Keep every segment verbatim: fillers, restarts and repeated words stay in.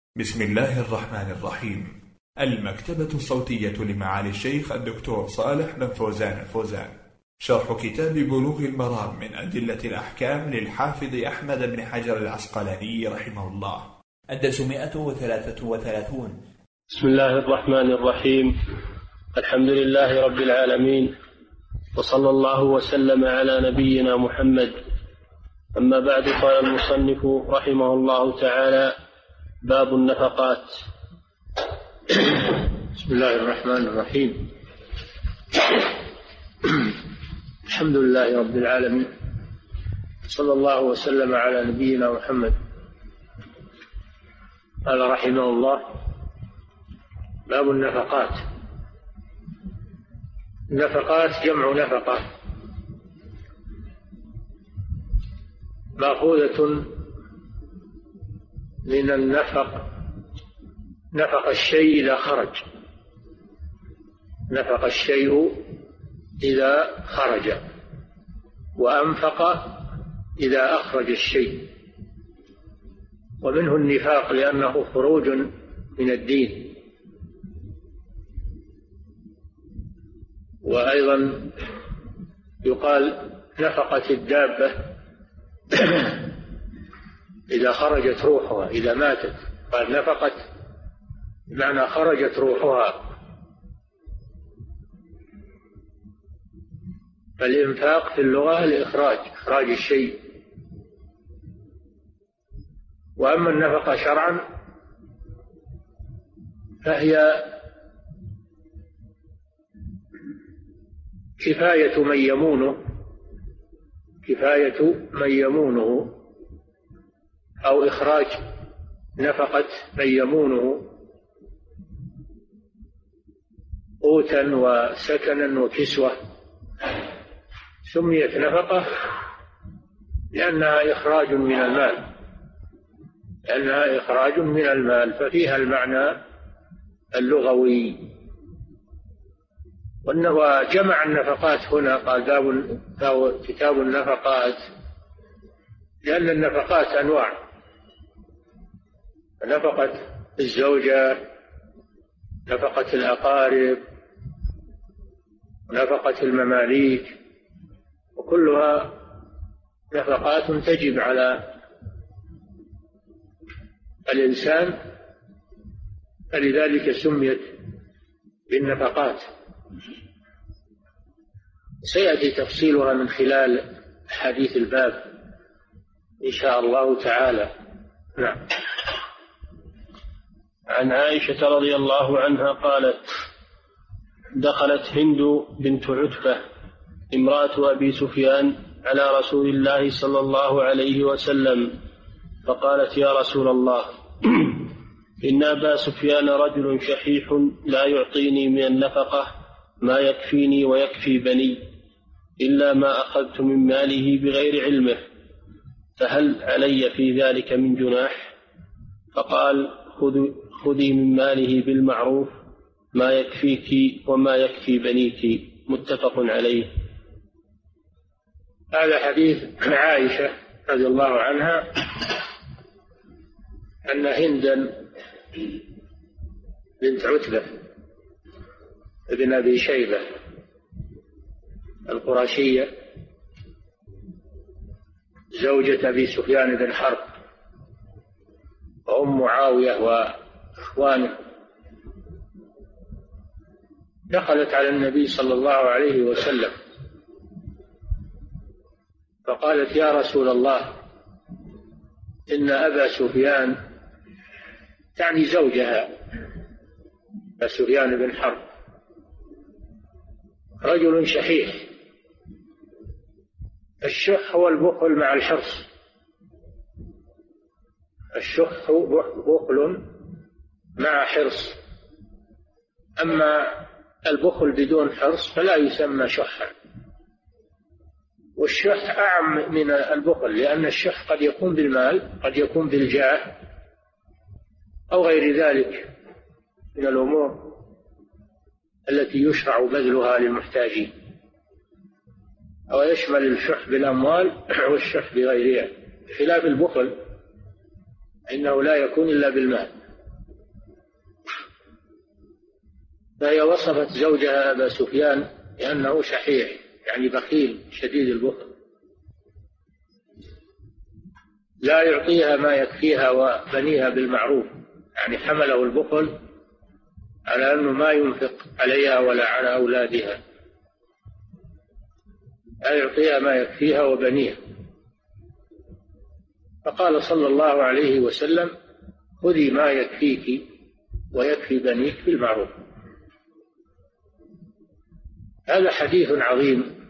بسم الله الرحمن الرحيم. المكتبة الصوتية لمعالي الشيخ الدكتور صالح بن فوزان الفوزان، شرح كتاب بلوغ المرام من أدلة الأحكام للحافظ أحمد بن حجر العسقلاني رحمه الله. الدرس مئة وثلاثة وثلاثون. بسم الله الرحمن الرحيم. الحمد لله رب العالمين، وصلى الله وسلم على نبينا محمد. أما بعد، قال المصنف رحمه الله تعالى: باب النفقات. بسم الله الرحمن الرحيم. الحمد لله رب العالمين، صلى الله وسلم على نبينا محمد. قال رحمه الله: باب النفقات. النفقات جمع نفقة، مأخوذة من النفق، نفق الشيء إذا خرج، نفق الشيء إذا خرج، وأنفق إذا أخرج الشيء. ومنه النفاق لأنه خروج من الدين. وأيضا يقال نفقت الدابة إذا خرجت روحها، إذا ماتت قال نفقت، بمعنى خرجت روحها. فالإنفاق في اللغة الإخراج، إخراج الشيء. وأما النفقة شرعا فهي كفاية من يمونه، كفاية من يمونه، أو إخراج نفقة من يمونه قوتا وسكنا وكسوة. سميت نفقة لأنها إخراج من المال، لأنها إخراج من المال، ففيها المعنى اللغوي. وجمع النفقات هنا قال باب كتاب النفقات، لأن النفقات أنواع: نفقة الزوجة، نفقة الأقارب، نفقة المماليك، وكلها نفقات تجب على الإنسان، فلذلك سميت بالنفقات. سيأتي تفصيلها من خلال حديث الباب إن شاء الله تعالى. نعم. عن عائشة رضي الله عنها قالت: دخلت هند بنت عتبة امرأة أبي سفيان على رسول الله صلى الله عليه وسلم، فقالت: يا رسول الله، إن أبا سفيان رجل شحيح لا يعطيني من النفقة ما يكفيني ويكفي بني، إلا ما أخذت من ماله بغير علمه، فهل علي في ذلك من جناح؟ فقال: خذي من ماله بالمعروف ما يكفيك وما يكفي بنيك. متفق عليه. هذا حديث عائشة رضي الله عنها أن هندا بنت عتبة ابن أبي شيبة القرشية، زوجة أبي سفيان بن حرب وأم معاوية وإخوانه، دخلت على النبي صلى الله عليه وسلم فقالت: يا رسول الله، إن أبا سفيان، تعني زوجها أبا سفيان بن حرب، رجل شحيح. الشح هو البخل مع الحرص، الشح بخل مع حرص، أما البخل بدون حرص فلا يسمى شحا. والشح أعم من البخل، لأن الشح قد يكون بالمال، قد يكون بالجاه، أو غير ذلك من الأمور التي يشرع بذلها للمحتاجين، أو يشمل الشح بالأموال والشح بغيرها، خلاف البخل إنه لا يكون إلا بالمال. فهي وصفت زوجها أبا سفيان لأنه شحيح، يعني بخيل شديد البخل، لا يعطيها ما يكفيها وبنيها بالمعروف، يعني حمله البخل على أنه ما ينفق عليها ولا على أولادها، لا يعطيها ما يكفيها وبنيها. فقال صلى الله عليه وسلم: خذي ما يكفيك ويكفي بنيك بالمعروف. هذا حديث عظيم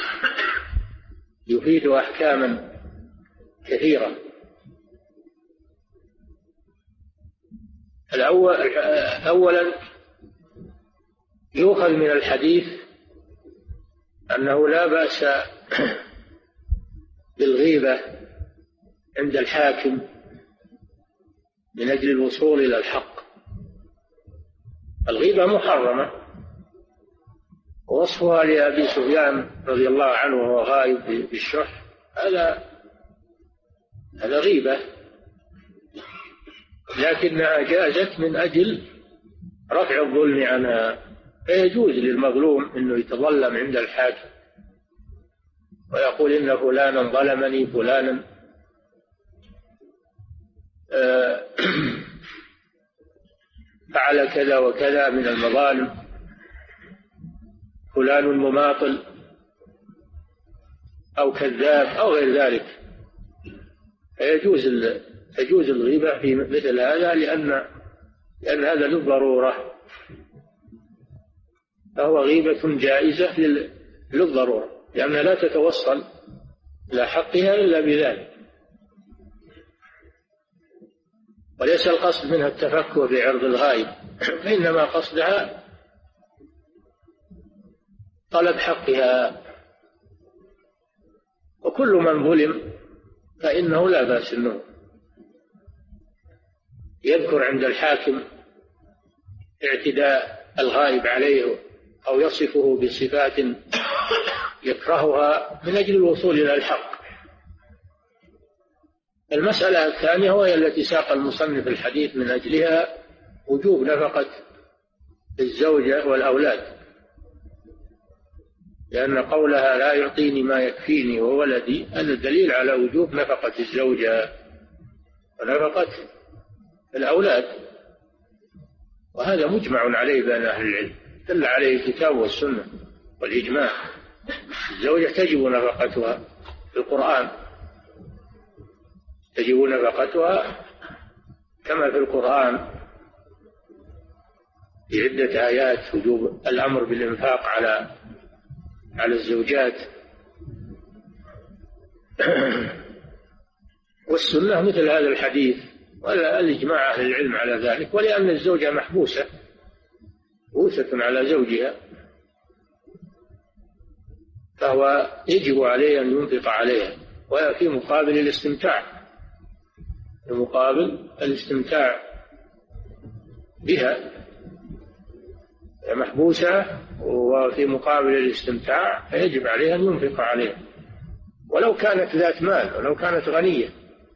يفيد أحكاما كثيرة. الأول أولا يؤخذ من الحديث أنه لا بأس بالغيبة عند الحاكم من أجل الوصول إلى الحق. الغيبة محرمة، ووصفها لأبي سفيان رضي الله عنه وهو غائب بالشح هذا هذا غيبة، لكنها جازت من أجل رفع الظلم عنها، فيجوز للمظلوم أنه يتظلم عند الحاكم ويقول إن فلانا ظلمني، فلانا فعل كذا وكذا من المظالم، فلان مماطل أو كذاب أو غير ذلك. فيجوز تجوز الغيبة في مثل هذا، لأن لأن هذا للضرورة، فهو غيبة جائزة للضرورة، لأنها لا تتوصل إلى حقها إلا بذلك، وليس القصد منها التفكه بعرض الغائب، فإنما قصدها طلب حقها. وكل من ظلم فإنه لا بأس أنه يذكر عند الحاكم اعتداء الغائب عليه أو يصفه بصفات يكرهها من أجل الوصول إلى الحق. المسألة الثانية وهي التي ساق المصنف الحديث من أجلها وجوب نفقة الزوجة والأولاد، لأن قولها لا يعطيني ما يكفيني وولدي هذا دليل على وجوب نفقة الزوجة ونفقة الأولاد، وهذا مجمع عليه بين أهل العلم، دل عليه الكتاب والسنة والإجماع. الزوجة تجب نفقتها في القرآن، تجب نفقتها كما في القرآن في عدة آيات وجوب الأمر بالإنفاق على على الزوجات. والسنة مثل هذا الحديث، والإجماع أهل العلم على ذلك، ولأن الزوجة محبوسة محبوسة على زوجها، فهو يجب عليه أن ينفق عليها، وفي مقابل الاستمتاع في مقابل الاستمتاع بها محبوسة، وفي مقابل الاستمتاع يجب عليها أن ينفق عليها، ولو كانت ذات مال ولو كانت غنية،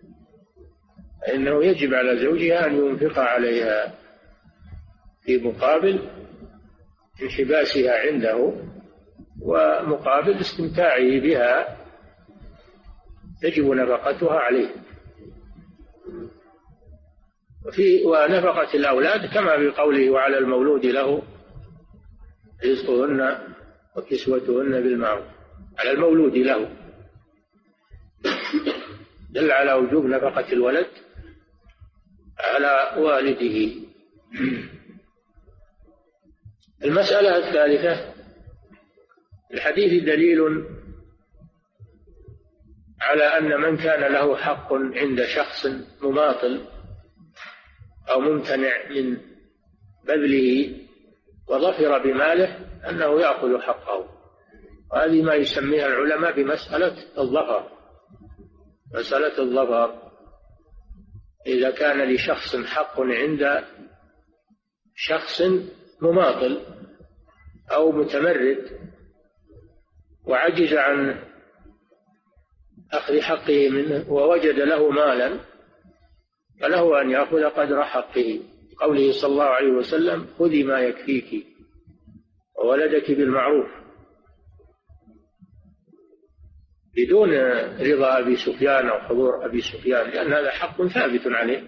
فإنه يجب على زوجها أن ينفق عليها في مقابل انحباسها عنده ومقابل استمتاعه بها، يجب نفقتها عليه. وفي ونفقة الأولاد كما في قوله وعلى المولود له رزقهن وكسوتهن بالمعروف، على المولود له دل على وجوب نفقة الولد على والده. المسألة الثالثة، الحديث دليل على أن من كان له حق عند شخص مماطل أو ممتنع من بذله وظفر بماله أنه يأخذ حقه، وهذه ما يسميها العلماء بمسألة الظفر. مسألة الظفر إذا كان لشخص حق عند شخص مماطل أو متمرد وعجز عن أخذ حقه منه ووجد له مالا، فله أن يأخذ قدر حقه. قوله صلى الله عليه وسلم خذي ما يكفيك وولدك بالمعروف بدون رضا أبي سفيان أو حضور أبي سفيان، لأن هذا حق ثابت عليه.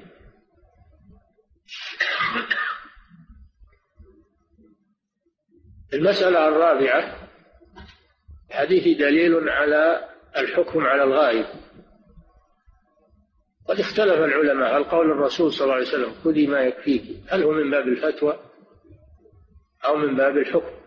المسألة الرابعة: حديث دليل على الحكم على الغائب. قد اختلف العلماء هل قول الرسول صلى الله عليه وسلم خذي ما يكفيك هل هو من باب الفتوى أو من باب الحكم؟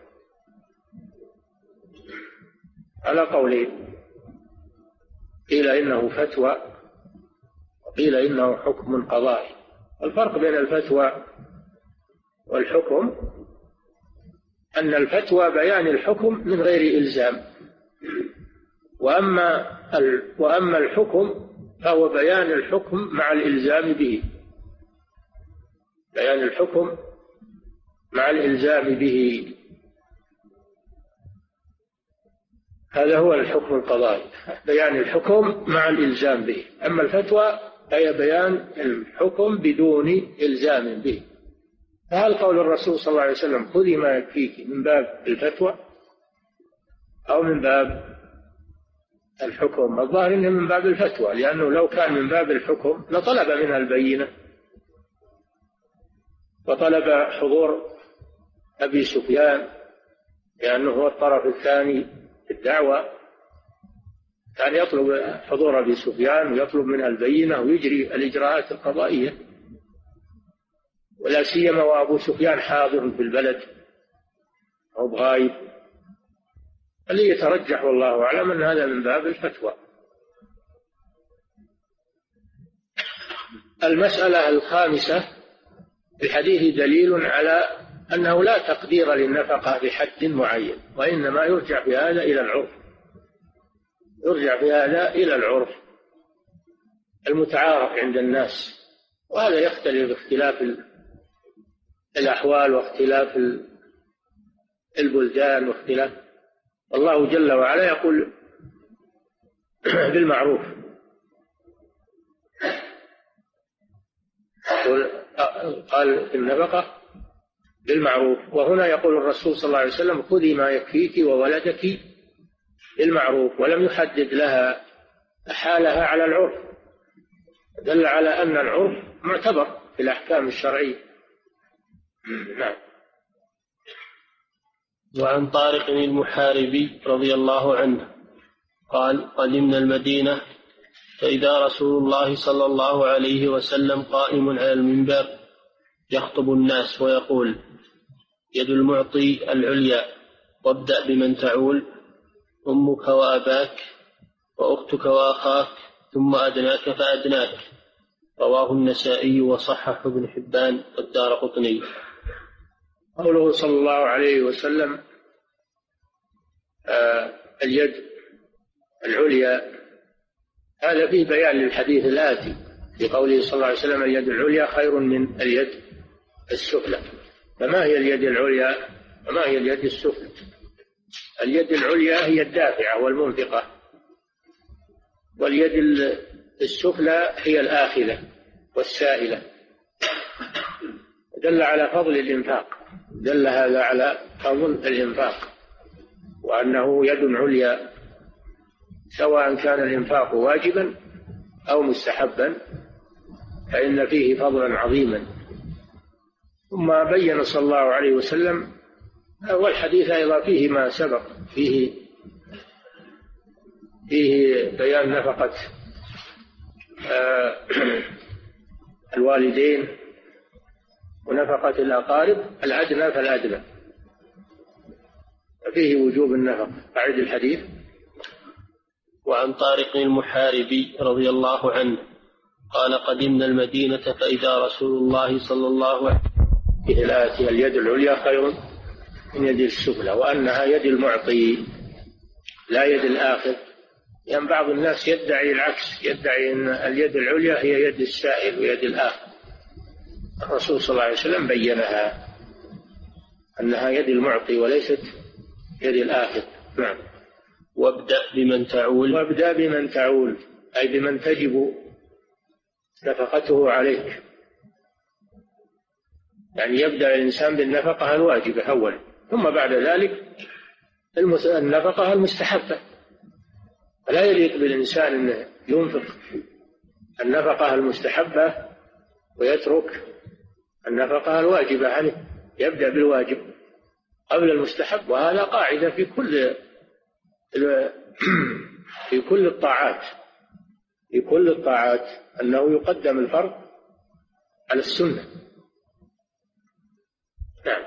على قولين، قيل إنه فتوى وقيل إنه حكم قضائي. الفرق بين الفتوى والحكم أن الفتوى بيان الحكم من غير إلزام، وأما وأما الحكم فهو بيان الحكم مع الإلزام به، بيان الحكم مع الإلزام به، هذا هو الحكم القضائي، بيان الحكم مع الإلزام به. أما الفتوى هي بيان الحكم بدون إلزام به. فهل قول الرسول صلى الله عليه وسلم خذي ما يكفيك من باب الفتوى أو من باب الحكم؟ الظاهر إنه من باب الفتوى، لأنه لو كان من باب الحكم لطلب منها البينة وطلب حضور أبي سفيان، لأنه هو الطرف الثاني في الدعوة، كان يطلب حضور أبي سفيان ويطلب منها البينة ويجري الإجراءات القضائية، ولا سيما وأبو سفيان حاضر في البلد أو بغايب. اللي يترجح والله أعلم أن هذا من باب الفتوى. المسألة الخامسة: الحديث دليل على أنه لا تقدير للنفقة بحد معين، وإنما يرجع في هذا إلى العرف، يرجع في هذا إلى العرف المتعارف عند الناس، وهذا يختلف باختلاف الأحوال واختلاف البلدان واختلاف. الله جل وعلا يقول بالمعروف، قال في النفقة بالمعروف، وهنا يقول الرسول صلى الله عليه وسلم خذي ما يكفيك وولدك بالمعروف، ولم يحدد لها حالها على العرف، دل على أن العرف معتبر في الأحكام الشرعية. نعم. وعن طارق المحاربي رضي الله عنه قال: قدمنا المدينة فإذا رسول الله صلى الله عليه وسلم قائم على المنبر يخطب الناس ويقول: يد المعطي العليا، وابدأ بمن تعول، أمك وأباك وأختك وأخاك ثم أدناك فأدناك. رواه النسائي وصححه ابن حبان والدارقطني. قوله صلى الله عليه وسلم آه اليد العليا، هذا فيه بيان للحديث الآتي في قوله صلى الله عليه وسلم اليد العليا خير من اليد السفلى. فما هي اليد العليا وما هي اليد السفلى؟ اليد العليا هي الدافعة والمنفقة، واليد السفلى هي الآخذة والسائلة. دل على فضل الإنفاق، دل هذا على فضل الإنفاق، وأنه يد عليا سواء كان الإنفاق واجبا أو مستحبا فإن فيه فضلا عظيما. ثم بين صلى الله عليه وسلم، والحديث أيضا فيه ما سبق، فيه فيه بيان نفقة الوالدين ونفقة الأقارب، الأدنى فالأدنى، فيه وجوب النفقة. أعد الحديث. وعن طارق المحاربي رضي الله عنه قال: قدمنا المدينة فإذا رسول الله صلى الله عليه وسلم الآتي اليد العليا خير من يد السفلى، وأنها يد المعطي لا يد الآخذ. يعني بعض الناس يدعي العكس، يدعي أن اليد العليا هي يد السائل ويد الآخذ. الرسول صلى الله عليه وسلم بينها أنها يد المعطي وليست يد الآخذ. نعم. وابدأ بمن تعول، وابدأ بمن تعول أي بمن تجب نفقته عليك، يعني يبدأ الإنسان بالنفقة الواجبة أولا، ثم بعد ذلك النفقة المستحبة، فلا يليق بالإنسان أنه ينفق النفقة المستحبة ويترك النفقة الواجبة عنه، يبدأ بالواجب قبل المستحب. وهذا قاعدة في كل في كل الطاعات في كل الطاعات أنه يقدم الفرض على السنة. نعم.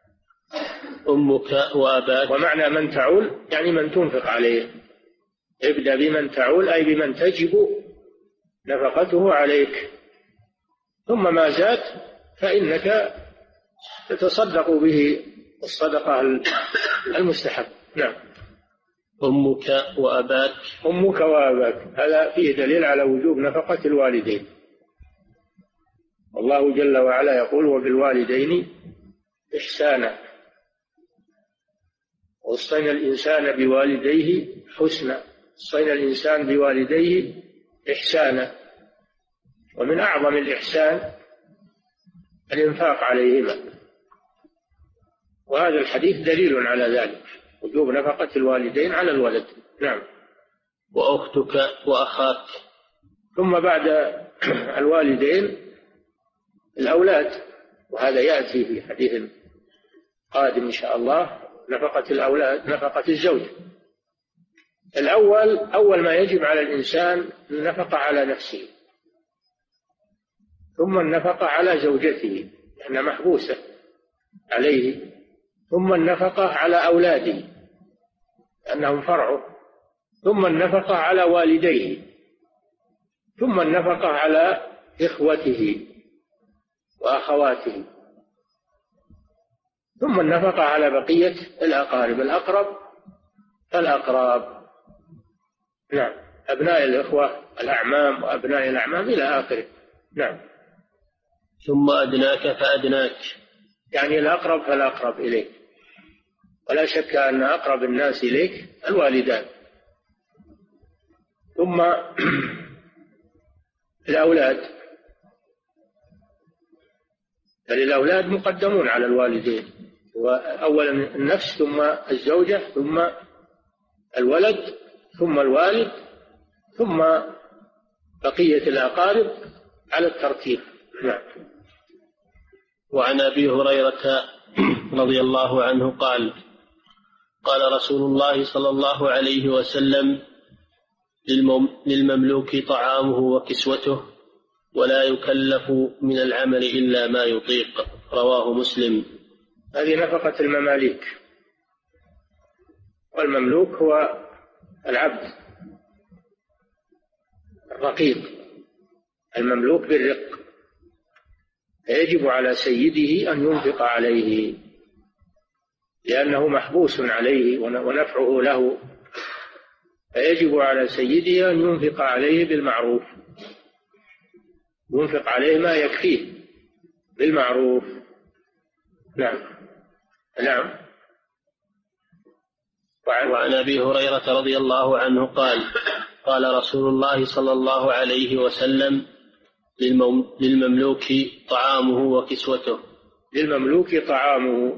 أمك وأباك. ومعنى من تعول يعني من تنفق عليه، ابدأ بمن تعول أي بمن تجب نفقته عليك، ثم ما زاد فإنك تتصدق به الصدقة المستحب. نعم. أمك وأباك. أمك وأباك هذا فيه دليل على وجوب نفقة الوالدين. الله جل وعلا يقول وبالوالدين إحسانا ووصينا الإنسان بوالديه حسنا، وصينا الإنسان بوالديه إحسانا. ومن أعظم الإحسان الإنفاق عليهما، وهذا الحديث دليل على ذلك، وجوب نفقة الوالدين على الولد. نعم. وأختك وأخاك. ثم بعد الوالدين الأولاد، وهذا يأتي في حديث قادم إن شاء الله، نفقة الأولاد نفقة الزوج. الأول أول ما يجب على الإنسان النفقة على نفسه، ثم النفقة على زوجته لأنها محبوسة عليه، ثم النفقة على أولاده لأنهم فرعه، ثم النفقة على والديه، ثم النفقة على إخوته وأخواته، ثم النفقة على بقية الأقارب، الأقرب فالأقراب. نعم. أبناء الإخوة الأعمام وأبناء الأعمام إلى آخره. نعم. ثم أدناك فأدناك، يعني الأقرب فالأقرب إليك، ولا شك أن أقرب الناس إليك الوالدان، ثم الأولاد، بل الأولاد مقدمون على الوالدين، وأولا النفس ثم الزوجة ثم الولد ثم الوالد ثم بقية الأقارب على الترتيب. نعم. وعن أبي هريرة رضي الله عنه قال قال رسول الله صلى الله عليه وسلم للمملوك طعامه وكسوته ولا يكلف من العمل إلا ما يطيق، رواه مسلم. هذه نفقة المماليك، والمملوك هو العبد الرقيق، المملوك بالرق، فيجب على سيده أن ينفق عليه لأنه محبوس عليه ونفعه له، فيجب على سيده أن ينفق عليه بالمعروف، ينفق عليه ما يكفيه بالمعروف. نعم. نعم. وعن, وعن أبي هريرة رضي الله عنه قال قال رسول الله صلى الله عليه وسلم للمملوك طعامه وكسوته. للمملوك طعامه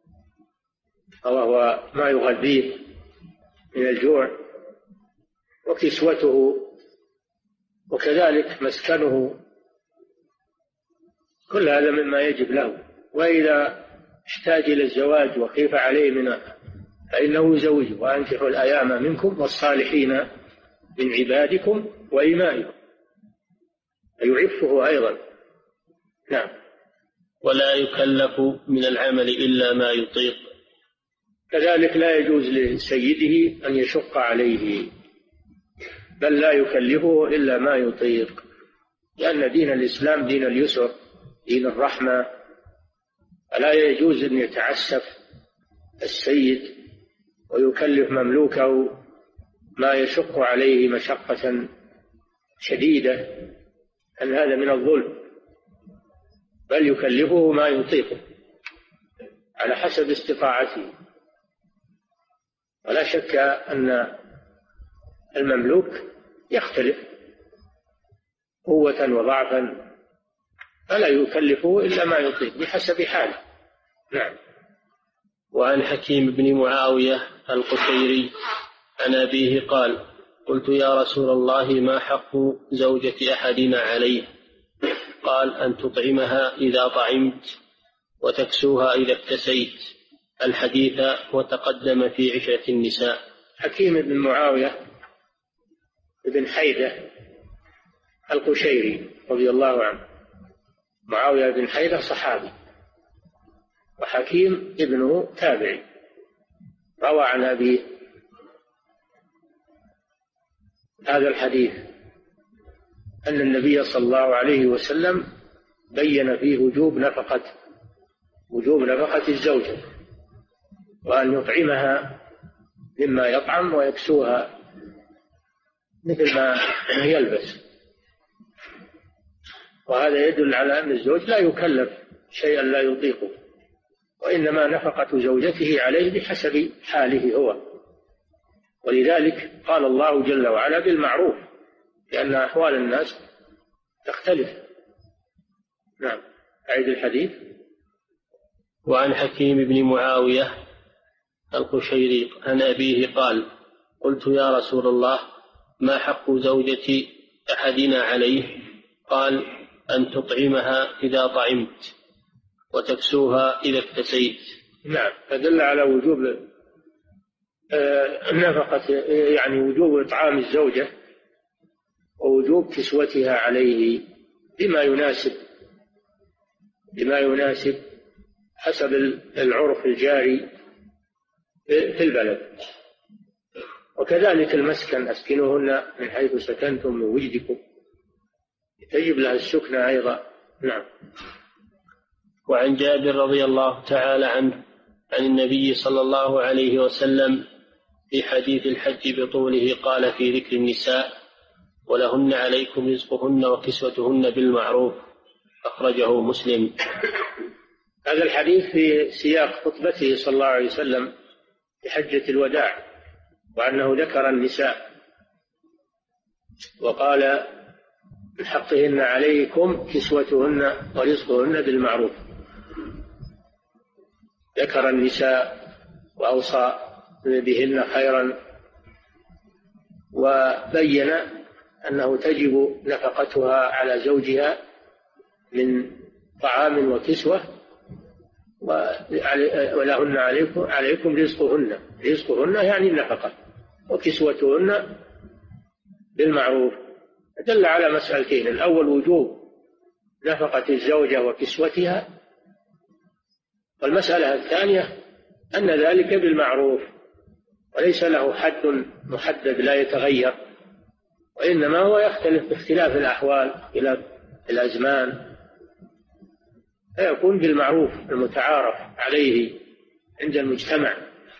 وهو ما يغذيه من الجوع، وكسوته وكذلك مسكنه، كل هذا مما يجب له. وإذا احتاج إلى الزواج وخيف عليه منه فإنه يزوجه، وأنكحوا الأيام منكم والصالحين من عبادكم وإمائكم، يعفه أيضا. نعم. ولا يكلف من العمل إلا ما يطيق. كذلك لا يجوز لسيده أن يشق عليه، بل لا يكلفه إلا ما يطيق، لأن دين الإسلام دين اليسر، دين الرحمة، فلا يجوز أن يتعسف السيد ويكلف مملوكه ما يشق عليه مشقة شديدة، أن هذا من الظلم، بل يكلفه ما يطيقه على حسب استطاعته. ولا شك أن المملوك يختلف قوة وضعفا، فلا يكلفه إلا ما يطيق بحسب حاله. نعم. وعن حكيم بن معاوية القشيري عن أبيه قال: قلت يا رسول الله ما حق زوجة أحدنا عليه؟ قال: أن تطعمها إذا طعمت وتكسوها إذا اكتسيت. الحديث وتقدم في عشرة النساء. حكيم بن معاوية بن حيدة القشيري رضي الله عنه. معاوية بن حيدة صحابي، وحكيم ابنه تابعي، روى عن أبيه هذا الحديث أن النبي صلى الله عليه وسلم بين فيه وجوب نفقة وجوب نفقة الزوجة، وأن يطعمها مما يطعم ويكسوها مثل ما يلبس. وهذا يدل على أن الزوج لا يكلف شيئا لا يطيقه، وإنما نفقة زوجته عليه بحسب حاله هو. ولذلك قال الله جل وعلا بالمعروف، لأن أحوال الناس تختلف. نعم، أعيد الحديث. وعن حكيم بن معاوية القشيري عن أبيه قال: قلت يا رسول الله ما حق زوجة أحدنا عليه؟ قال: أن تطعمها إذا طعمت وتكسوها إذا اكتسيت. نعم، فدل على وجوب النفقة، يعني وجوب إطعام الزوجة ووجوب كسوتها عليه بما يناسب بما يناسب حسب العرف الجاري في البلد. وكذلك المسكن، أسكنوهن من حيث سكنتم من وجدكم، تجب لها السكنى أيضا. نعم. وعن جابر رضي الله تعالى عنه عن النبي صلى الله عليه وسلم في حديث الحج بطوله قال في ذكر النساء: ولهن عليكم رزقهن وكسوتهن بالمعروف. أخرجه مسلم. هذا الحديث في سياق خطبته صلى الله عليه وسلم في حجة الوداع، وأنه ذكر النساء وقال: من حقهن عليكم كسوتهن ورزقهن بالمعروف. ذكر النساء وأوصى بهن خيرا، وبين أنه تجب نفقتها على زوجها من طعام وكسوة، ولهن عليكم, عليكم رزقهن. رزقهن يعني النفقة، وكسوتهن بالمعروف. دل على مسألتين: الأول وجوب نفقة الزوجة وكسوتها، والمسألة الثانية أن ذلك بالمعروف، وليس له حد محدد لا يتغير، وإنما هو يختلف باختلاف الأحوال، اختلاف الأزمان، فيكون بالمعروف المتعارف عليه عند المجتمع.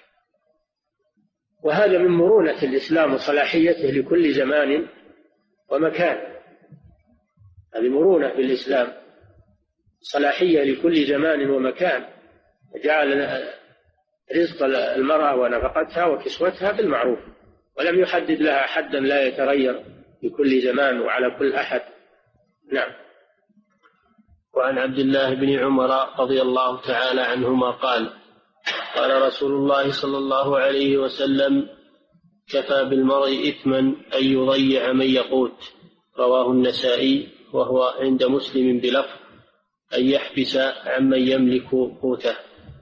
وهذا من مرونة الإسلام وصلاحيته لكل زمان ومكان. هذه مرونة في الإسلام، صلاحية لكل زمان ومكان، جعل رزق المرأة ونفقتها وكسوتها بالمعروف، ولم يحدد لها حدا لا يتغير لكل زمان وعلى كل أحد. نعم. وعن عبد الله بن عمر رضي الله تعالى عنهما قال: قال رسول الله صلى الله عليه وسلم: كفى بالمرء إثما أن يضيع من يقوت. رواه النسائي، وهو عند مسلم بلفظ: أن يحبس عمن يملك قوته.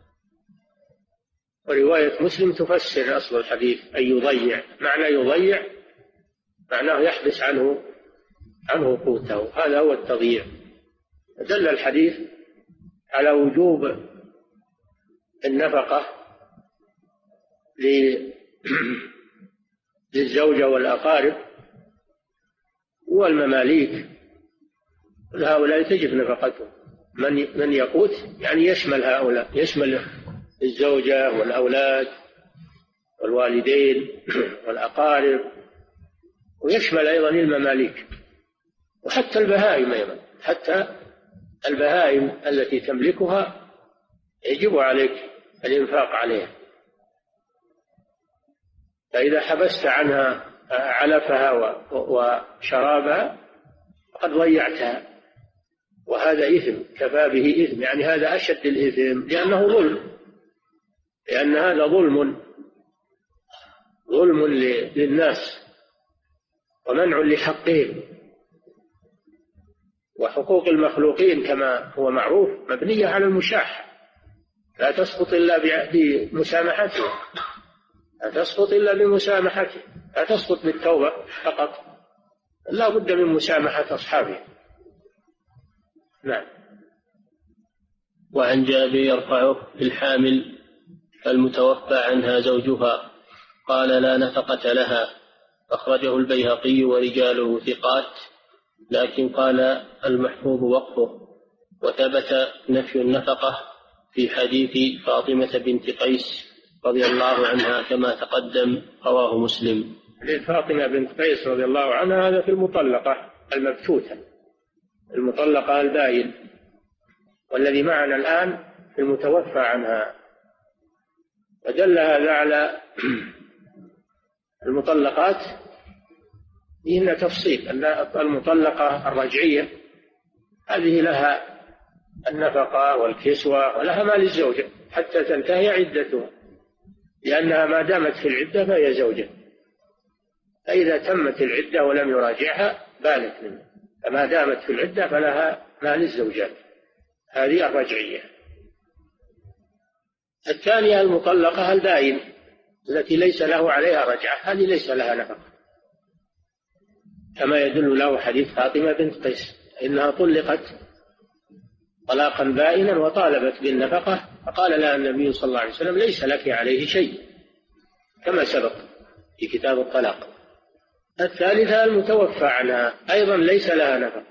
ورواية مسلم تفسر أصل الحديث: أن يضيع، معنى يضيع معناه يحبس عنه عنه قوته، هذا هو التضييع. دل الحديث على وجوب النفقة للزوجة والأقارب والمماليك، هؤلاء تجب نفقتهم. من من يقوت يعني يشمل هؤلاء، يشمل الزوجة والأولاد والوالدين والأقارب، ويشمل أيضا المماليك، وحتى البهائم أيضا، حتى البهائم التي تملكها يجب عليك الإنفاق عليها. فإذا حبست عنها علفها وشرابها فقد ضيعتها، وهذا إثم، كفى به إثم، يعني هذا أشد الإثم لأنه ظلم. لأن هذا ظلم ظلم للناس ومنع لحقهم، وحقوق المخلوقين كما هو معروف مبنية على المشاحة، لا تسقط إلا بمسامحته، لا تسقط إلا بمسامحته، لا تسقط بالتوبة فقط، لا بد من مسامحة أصحابه. نعم. وعن جابر يرفعه في الحامل المتوفى عنها زوجها قال لا نفقة لها، أخرجه البيهقي ورجاله ثقات، لكن قال المحفوظ وقفه. وثبت نفي النفقة في حديث فاطمة بنت قيس رضي الله عنها كما تقدم، رواه مسلم. فاطمة بنت قيس رضي الله عنها هذا في المطلقة المبتوتة، المطلقة البائن، والذي معنا الآن في المتوفى عنها. ودل هذا على المطلقات إن تفصيل أن المطلقة الرجعية هذه لها النفقة والكسوة ولها مال الزوجة حتى تنتهي عدتها، لأنها ما دامت في العدة فهي زوجة، فإذا تمت العدة ولم يراجعها بانت منه، فما دامت في العدة فلها مال الزوجات، هذه الرجعية. الثانية المطلقة البائن التي ليس له عليها رجعة، هذه ليس لها نفقة، كما يدل له حديث فاطمة بنت قيس إنها طلقت طلاقا بائنا وطالبت بالنفقة، فقال لها النبي صلى الله عليه وسلم ليس لك عليه شيء، كما سبق في كتاب الطلاق. الثالثة المتوفى عنها أيضا ليس لها نفقة،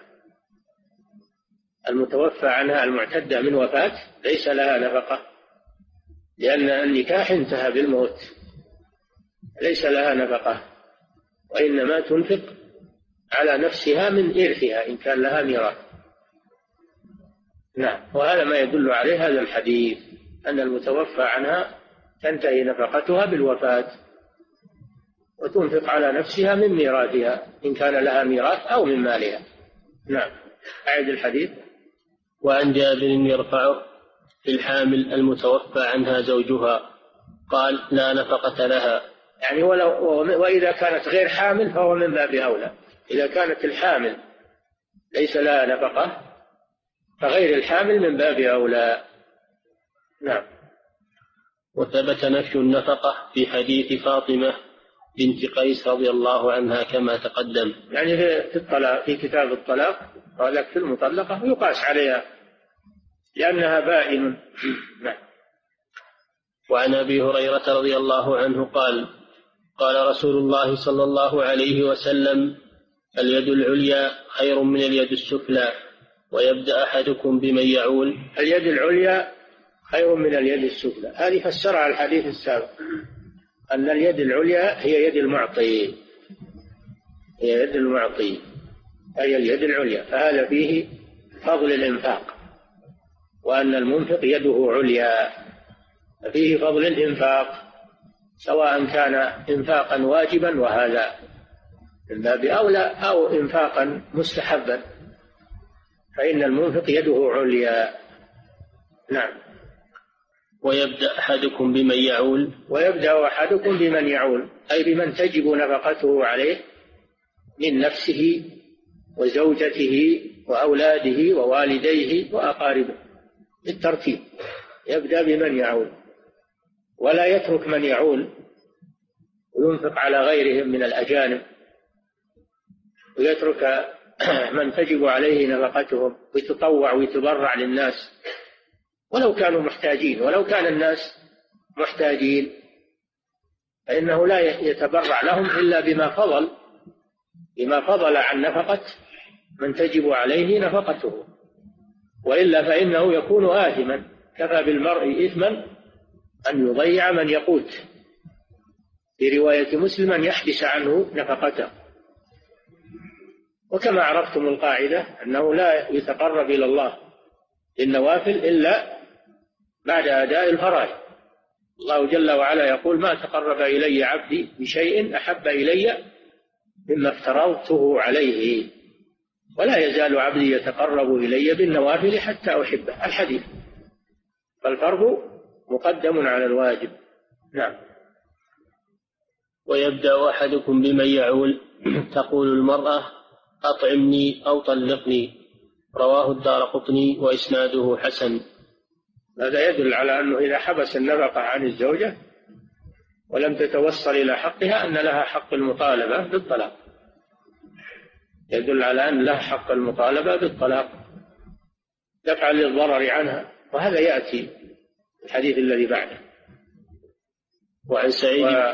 المتوفى عنها المعتدة من وفاة ليس لها نفقة، لأن النكاح انتهى بالموت، ليس لها نفقة، وإنما تنفق على نفسها من إرثها إن كان لها ميراث. نعم. وهذا ما يدل عليه هذا الحديث، أن المتوفى عنها تنتهي نفقتها بالوفاة، وتنفق على نفسها من ميراثها إن كان لها ميراث أو من مالها. نعم. أعد الحديث. وعن جابر يرفعه في الحامل المتوفى عنها زوجها قال لا نفقة لها، يعني ولو وإذا كانت غير حامل فهو من باب أولى، إذا كانت الحامل ليس لها نفقة فغير الحامل من باب أولى. نعم. وثبت نفي النفقة في حديث فاطمة بنت قيس رضي الله عنها كما تقدم، يعني في الطلاق في كتاب الطلاق قال لك في المطلقة يقاس عليها لأنها بائن. نعم. وعن أبي هريرة رضي الله عنه قال قال رسول الله صلى الله عليه وسلم اليد العليا خير من اليد السفلى، ويبدأ أحدكم بمن يعول. اليد العليا خير من اليد السفلى، هذه فسرها الحديث السابق أن اليد العليا هي يد المعطي، هي يد المعطي هي اليد العليا، فهذا فيه فضل الإنفاق، وأن المنفق يده عليا، فيه فضل الإنفاق سواء كان إنفاقا واجبا وهذا من باب أولى أو إنفاقا مستحبا، فإن المنفق يده عليا. نعم. ويبدأ أحدكم بمن يعول. ويبدأ أحدكم بمن يعول أي بمن تجب نفقته عليه من نفسه وزوجته وأولاده ووالديه وأقاربه بالترتيب، يبدأ بمن يعول ولا يترك من يعول وينفق على غيرهم من الأجانب، ويترك من تجب عليه نفقتهم ويتطوع ويتبرع للناس ولو كانوا محتاجين، ولو كان الناس محتاجين فإنه لا يتبرع لهم إلا بما فضل بما فضل عن نفقة من تجب عليه نفقته، وإلا فإنه يكون آثما، كفى بالمرء إثما أن يضيع من يقوت، في رواية مسلم أن يحبس عنه نفقته. وكما عرفتم القاعدة أنه لا يتقرب إلى الله بالنوافل إلا بعد أداء الفرائض، الله جل وعلا يقول ما تقرب إلي عبدي بشيء أحب إلي مما افترضته عليه، ولا يزال عبدي يتقرب إلي بالنوافل حتى أحبه، الحديث. فالفرض مقدم على الواجب. نعم. ويبدأ أحدكم بمن يعول تقول المرأة أطعمني أو طلقني، رواه الدارقطني وإسناده حسن. هذا يدل على أنه إذا حبس النفقة عن الزوجة ولم تتوصل إلى حقها أن لها حق المطالبة بالطلاق، يدل على أن لها حق المطالبة بالطلاق دفعا للضرر عنها، وهذا يأتي الحديث الذي بعده. وعن سعيد و...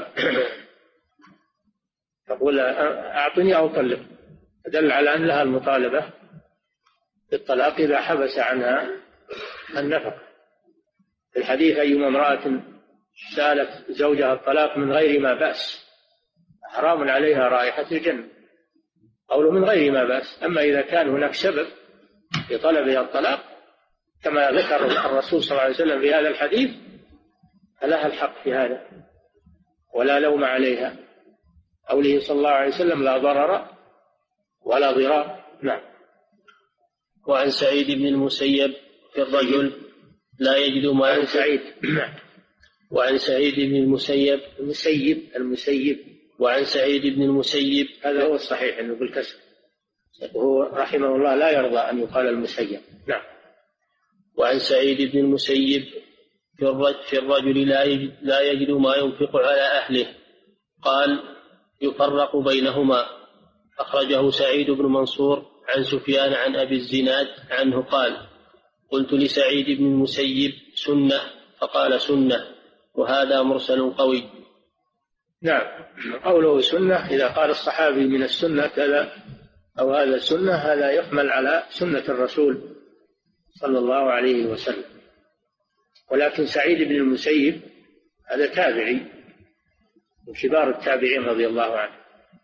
تقول أعطني أو طلق، دل على أن لها المطالبة بالطلاق إذا حبس عنها النفقة. في الحديث أيما امرأة سألت زوجها الطلاق من غير ما بأس حرام عليها رائحة الجنة، قوله من غير ما بأس. أما إذا كان هناك سبب في طلبها الطلاق كما ذكر الرسول صلى الله عليه وسلم في هذا الحديث فلها الحق في هذا ولا لوم عليها. قوله صلى الله عليه وسلم لا ضرر ولا ضرار. نعم. وعن سعيد بن المسيب في الرجل لا يجد ما عن سعيد وعن سعيد بن المسيب المسيب المسيب وعن سعيد بن المسيب هذا هو الصحيح أنه بالكسر، وهو رحمه الله لا يرضى أن يقال المسيب. نعم. وعن سعيد بن المسيب في الرجل, في الرجل لا يجد ما ينفق على أهله قال يفرق بينهما، أخرجه سعيد بن منصور عن سفيان عن أبي الزناد عنه قال قلت لسعيد بن المسيب سنة فقال سنة، وهذا مرسل قوي. نعم. قوله سنة إذا قال الصحابي من السنة كذا أو هذا سنة هذا يحمل على سنة الرسول صلى الله عليه وسلم. ولكن سعيد بن المسيب هذا تابعي من كبار التابعين رضي الله عنه،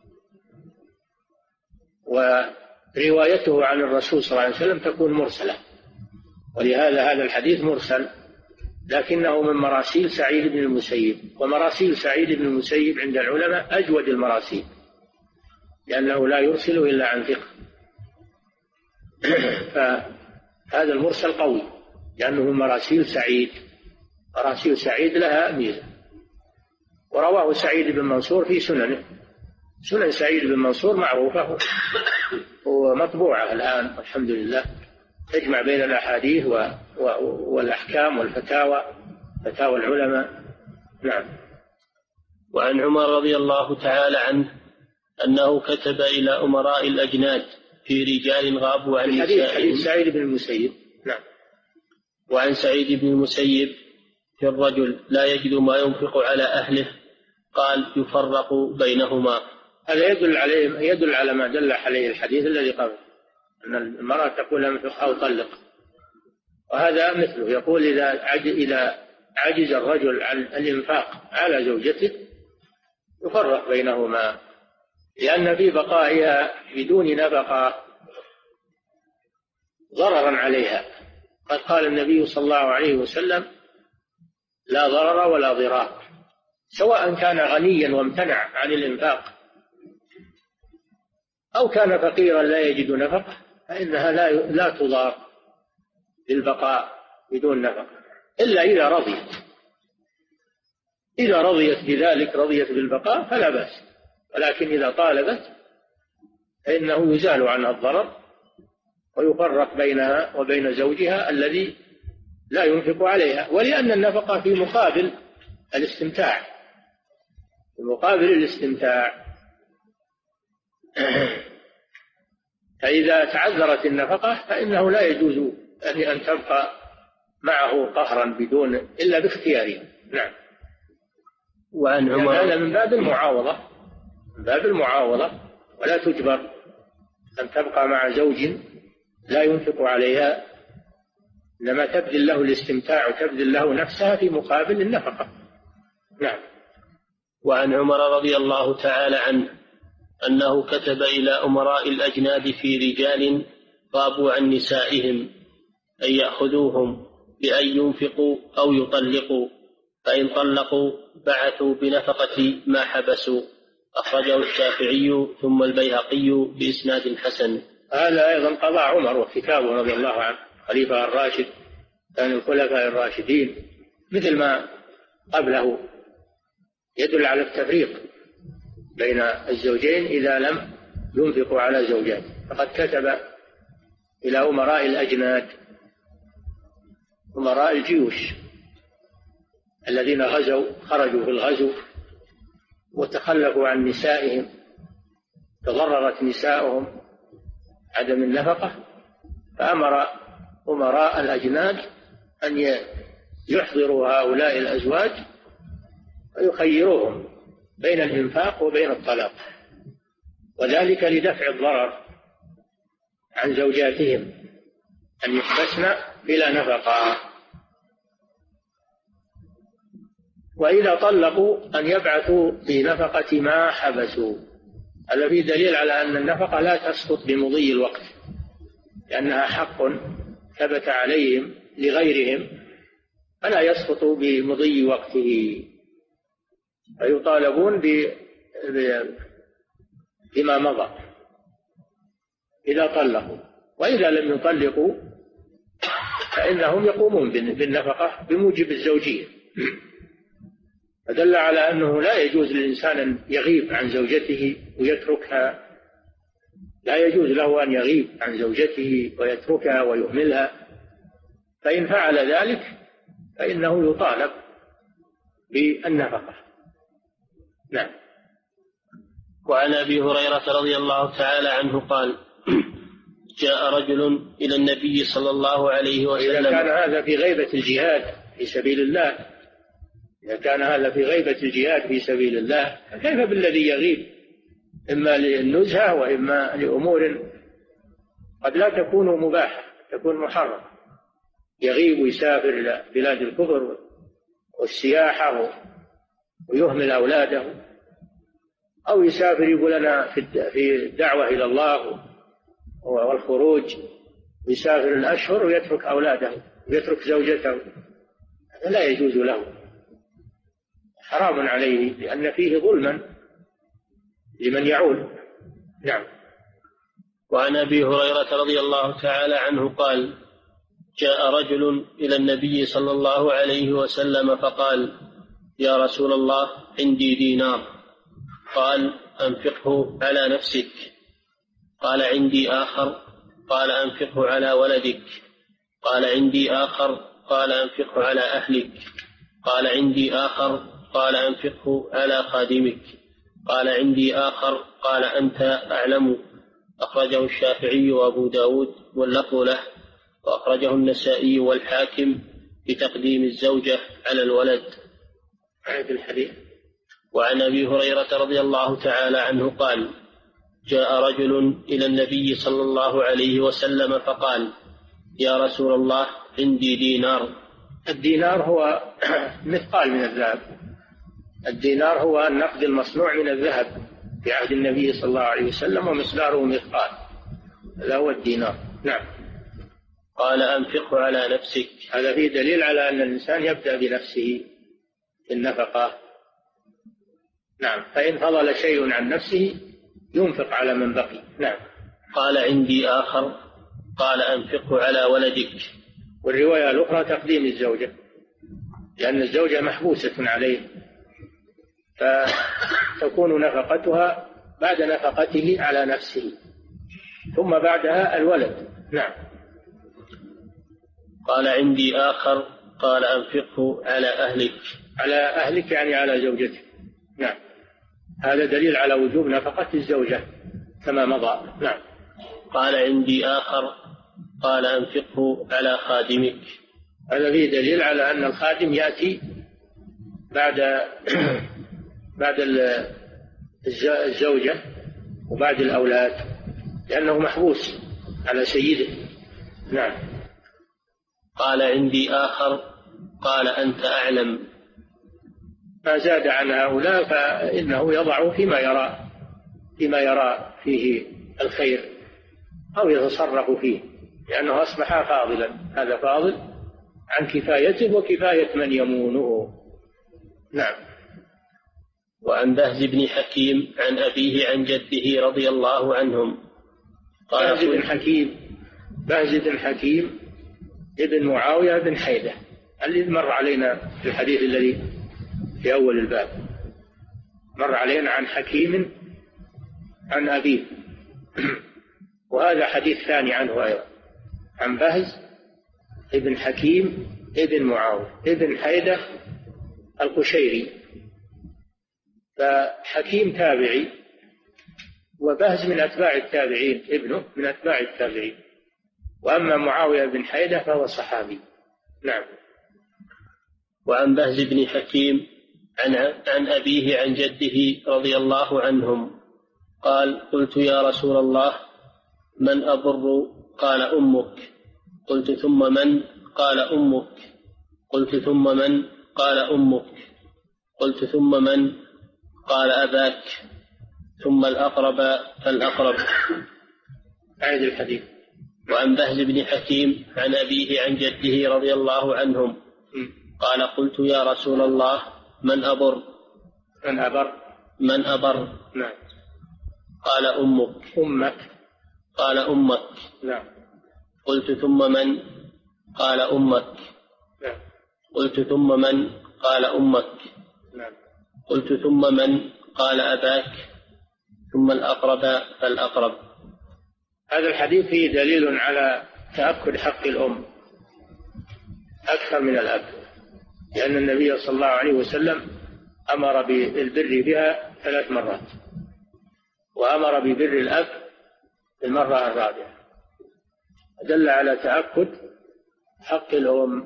وروايته عن الرسول صلى الله عليه وسلم تكون مرسلة، ولهذا هذا الحديث مرسل، لكنه من مراسيل سعيد بن المسيب. ومراسيل سعيد بن المسيب عند العلماء أجود المراسيل لأنه لا يرسل إلا عن ثقة، فهذا المرسل قوي لأنه من مراسيل سعيد. مراسيل سعيد لها ميزة. ورواه سعيد بن منصور في سننه. سنن سعيد بن منصور معروفة ومطبوعة الآن والحمد لله، تجمع بين الأحاديث والأحكام والفتاوى فتاوى العلماء. نعم. وعن عمر رضي الله تعالى عنه أنه كتب إلى أمراء الأجناد في رجال غابوا عن نسائهم. حديث سعيد بن المسيب. نعم. وعن سعيد بن المسيب في الرجل لا يجد ما ينفق على أهله قال يفرق بينهما. هذا يدل عليه يدل على ما دل عليه الحديث الذي قبل أن المرأة تقول انفق أو طلق، وهذا مثله يقول إذا إذا عجز الرجل عن الإنفاق على زوجته يفرق بينهما، لأن في بقائها بدون نفقة ضررا عليها. قد قال النبي صلى الله عليه وسلم لا ضرر ولا ضرار، سواء كان غنيا وامتنع عن الإنفاق أو كان فقيرا لا يجد نفقة فإنها لا لا تضار بالبقاء بدون نفقة إلا إذا رضيت. إذا رضيت بذلك رضيت بالبقاء فلا بأس، ولكن إذا طالبت فإنه يزال عنها الضرر ويفرق بينها وبين زوجها الذي لا ينفق عليها. ولأن النفقة في مقابل الاستمتاع، في مقابل الاستمتاع فإذا تعذرت النفقة فإنه لا يجوز أن تبقى معه قهرا بدون إلا باختياره. نعم. وعن عمر هذا من باب المعاوضة، من باب المعاوضة، ولا تجبر أن تبقى مع زوج لا ينفق عليها، إنما تبذل له الاستمتاع وتبذل له نفسها في مقابل النفقة. نعم. وعن عمر رضي الله تعالى عنه أنه كتب إلى أمراء الأجناد في رجال غابوا عن نسائهم أن يأخذوهم بأن ينفقوا أو يطلقوا، فإن طلقوا بعثوا بنفقة ما حبسوا. أخرجه الشافعي ثم البيهقي بإسناد حسن. هذا أيضا قضاء عمر وكتابه رضي الله عنه، خليفة الراشد، كان الخلفاء الراشدين مثل ما قبله يدل على التفريق بين الزوجين إذا لم ينفقوا على زوجات. فقد كتب إلى أمراء الأجناد أمراء الجيوش الذين غزوا خرجوا في الغزو وتخلفوا عن نسائهم، تضررت نساؤهم عدم النفقة، فأمر أمراء الأجناد أن يحضروا هؤلاء الأزواج ويخيروهم بين الإنفاق وبين الطلاق، وذلك لدفع الضرر عن زوجاتهم أن يحبسن بلا نفقة. وإذا طلقوا أن يبعثوا بنفقة ما حبسوا. هذا فيه دليل على أن النفقة لا تسقط بمضي الوقت، لأنها حق ثبت عليهم لغيرهم فلا يسقط بمضي وقته، فيطالبون بما مضى إذا طلقوا. وإذا لم يطلقوا فإنهم يقومون بالنفقة بموجب الزوجية. فدل على أنه لا يجوز للإنسان أن يغيب عن زوجته ويتركها، لا يجوز له أن يغيب عن زوجته ويتركها ويهملها، فإن فعل ذلك فإنه يطالب بالنفقة. نعم. وعن أبي هريرة رضي الله تعالى عنه قال: جاء رجل إلى النبي صلى الله عليه وسلم. إذا كان هذا في غيبة الجهاد في سبيل الله، إذا كان هذا في غيبة الجهاد في سبيل الله، كيف بالذي يغيب إما للنزهة وإما لأمور قد لا تكون مباحة، تكون محرمة، يغيب ويسافر إلى بلاد الكفر والسياحة ويهمل أولاده، أو يسافر يقول أنا في الدعوة إلى الله والخروج، ويسافر الأشهر ويترك أولاده ويترك زوجته، هذا لا يجوز له، حرام عليه، لأن فيه ظلما لمن يعول. نعم. وعن أبي هريرة رضي الله تعالى عنه قال: جاء رجل إلى النبي صلى الله عليه وسلم فقال: يا رسول الله، عندي دينار. قال: أنفقه على نفسك. قال: عندي آخر. قال: أنفقه على ولدك. قال: عندي آخر. قال: أنفقه على أهلك. قال: عندي آخر. قال: أنفقه على خادمك. قال: عندي آخر. قال: أنت أعلم. أخرجه الشافعي وأبو داود واللفظ له، وأخرجه النسائي والحاكم بتقديم الزوجة على الولد. الحديث. وعن أبي هريرة رضي الله تعالى عنه قال: جاء رجل إلى النبي صلى الله عليه وسلم فقال: يا رسول الله، عندي دينار. الدينار هو مثقال من الذهب، الدينار هو النقد المصنوع من الذهب في عهد النبي صلى الله عليه وسلم، ومقداره مثقال، هذا هو الدينار. نعم. قال: أنفقه على نفسك. هذا فيه دليل على أن الإنسان يبدأ بنفسه في النفقة. نعم. فإن فضل شيء عن نفسه ينفق على من بقي. نعم. قال: عندي آخر. قال: أنفقه على ولدك. والرواية الأخرى تقديم الزوجة، لأن الزوجة محبوسة عليه، فتكون نفقتها بعد نفقته على نفسه، ثم بعدها الولد. نعم. قال: عندي آخر. قال: أنفقه على أهلك. على أهلك يعني على زوجتك. نعم. هذا دليل على وجوب نفقة الزوجة كما مضى. نعم. قال: عندي آخر. قال: أنفقه على خادمك. هذا فيه دليل على أن الخادم يأتي بعد بعد الزوجة وبعد الأولاد، لأنه محبوس على سيده. نعم. قال: عندي آخر. قال: أنت أعلم. ما زاد عن هؤلاء فإنه يضع فيما يرى فيما يرى فيه الخير أو يتصرف فيه، لأنه أصبح فاضلا، هذا فاضل عن كفايته وكفاية من يمونه. نعم. وعن بهز بن حكيم عن أبيه عن جده رضي الله عنهم قال: بهز بن حكيم بهز بن حكيم ابن معاوية بن حيدة اللي مر علينا في الحديث الذي في أول الباب، مر علينا عن حكيم عن أبيه وهذا حديث ثاني عنه أيضا، عن بهز ابن حكيم ابن معاوية ابن حيدة القشيري. فحكيم تابعي وبهز من أتباع التابعين، ابنه من أتباع التابعين، وأما معاوية بن حيدة فهو صحابي. نعم. وعن بهز بن حكيم عن, عن أبيه عن جده رضي الله عنهم قال قلت يا رسول الله من أبر؟ قال أمك. قلت ثم من؟ قال أمك. قلت ثم من؟ قال أمك. قلت ثم من؟ قال أباك. ثم الأقرب فالأقرب. أعيد الحديث. وعن بهز بن حكيم عن أبيه عن جده رضي الله عنهم قال قلت يا رسول الله من أبر؟ من أبر؟ من أبر؟ نعم. قال أمك. أمك. قال أمك. نعم. قلت ثم من؟ قال أمك. نعم. قلت ثم من؟ قال أمك. نعم. قلت ثم من؟ قال أباك. ثم الأقرب فالأقرب. هذا الحديث فيه دليل على تأكد حق الأم أكثر من الأب، لأن النبي صلى الله عليه وسلم أمر بالبر بها ثلاث مرات، وأمر ببر الأب المرة الرابعة، دل على تأكد حق الأم.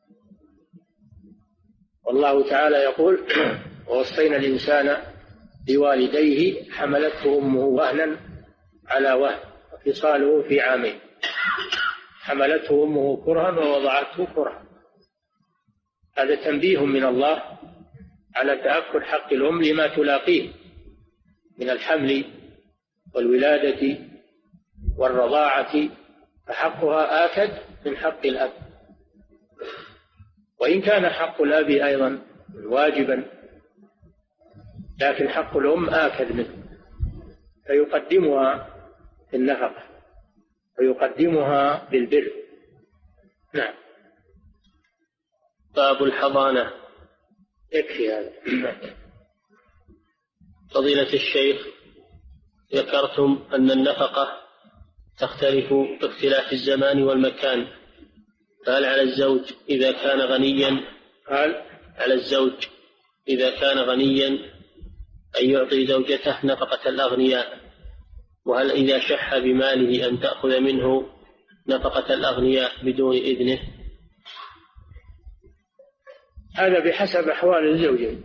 والله تعالى يقول ووصينا الإنسان بوالديه حملته أمه وهنا على وهن وفصاله في عامين، حملته أمه كرها ووضعته كرها. هذا تنبيه من الله على تأكد حق الأم لما تلاقيه من الحمل والولادة والرضاعة، فحقها آكد من حق الأب. وإن كان حق الأب أيضا واجبا، لكن حق الأم آكد منه، فيقدمها في النفقة ويقدمها بالبر. نعم. باب الحضانة. يكفي هذا. فضيلة الشيخ، ذكرتم أن النفقة تختلف باختلاف الزمان والمكان، فهل على الزوج إذا كان غنيا هل على الزوج إذا كان غنيا أن يعطي زوجته نفقة الأغنياء؟ وهل إذا شح بماله أن تأخذ منه نفقة الأغنياء بدون إذنه؟ هذا بحسب أحوال الزوجين.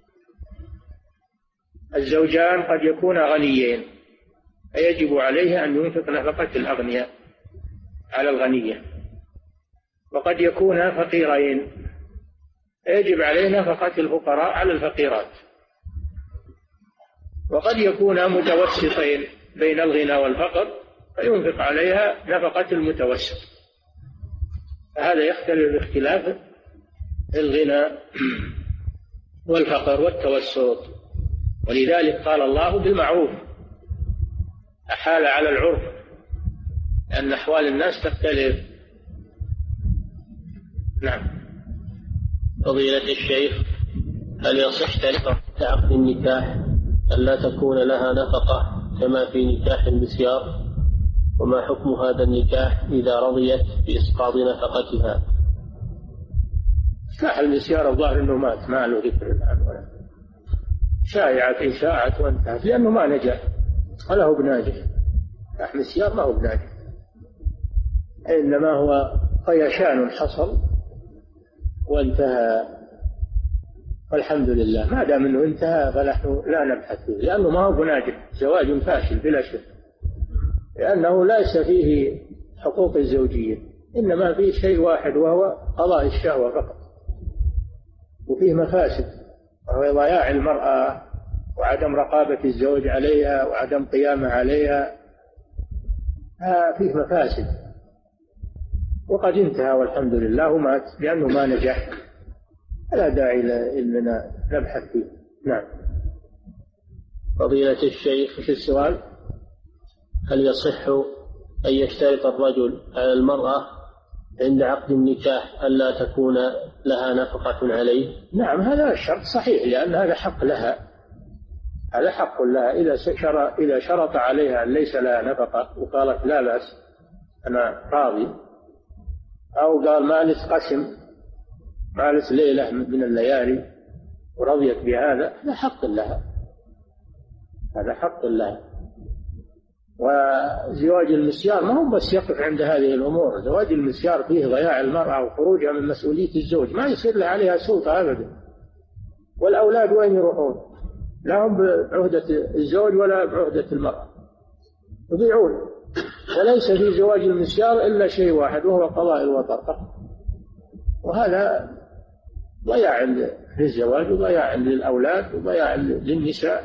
الزوجان قد يكون غنيين فيجب عليه أن ينفق نفقة الأغنياء على الغنية، وقد يكون فقيرين يجب عليه نفقة الفقراء على الفقيرات، وقد يكون متوسطين بين الغنى والفقر فينفق عليها نفقة المتوسط. فهذا يختلف باختلاف الغنى والفقر والتوسط، ولذلك قال الله بالمعروف، أحال على العرف، لأن أحوال الناس تختلف. نعم. فضيلة الشيخ، هل يصح تشرط عقد النكاح أن لا تكون لها نفقة كما في نكاح المسيار؟ وما حكم هذا النكاح إذا رضيت بإسقاط نفقتها؟ نكاح المسيار الظاهر أنه مات، ما له ذكر الآن ولا شائعة إشاعة وانتهت، لأنه ما نجح ولا هو بناجح. نكاح المسيار ما هو بناجح، إنما هو طيشان حصل وانتهى، والحمد لله. ما دام انه انتهى فنحن لا نبحث فيه، لانه ما هو بناجح، زواج فاشل بلا شك، لانه ليس فيه حقوق الزوجيه، انما فيه شيء واحد وهو قضاء الشهوه فقط، وفيه مفاسد وهو ضياع المراه وعدم رقابه الزوج عليها وعدم قيامه عليها، فيه مفاسد. وقد انتهى والحمد لله ومات لأنه ما نجح، لا داعي إننا نبحث فيه. نعم. فضيلة الشيخ، في السؤال، هل يصح أن يشترط الرجل على المرأة عند عقد النكاح ألا تكون لها نفقة عليه؟ نعم، هذا الشرط صحيح، لأن هذا حق لها، هذا حق لها. إذا شرط إذا شرط عليها أن ليس لها نفقة وقالت لا بأس أنا راضي، أو قال مالك قسم، مالك ليلة من الليالي ورضيت بهذا، هذا حق لها، هذا حق لها. وزواج المسيار ما هو بس يقف عند هذه الأمور، زواج المسيار فيه ضياع المرأة وخروجها من مسؤولية الزوج، ما يصير لها عليها سلطة أبدا. والأولاد وين يروحون؟ لا هم بعهدة الزوج ولا بعهدة المرأة، يضيعون. وليس في زواج المسيار إلا شيء واحد، وهو قضاء الوطر فقط، وهذا ضياع للزواج وضياع للأولاد وضياع للنساء.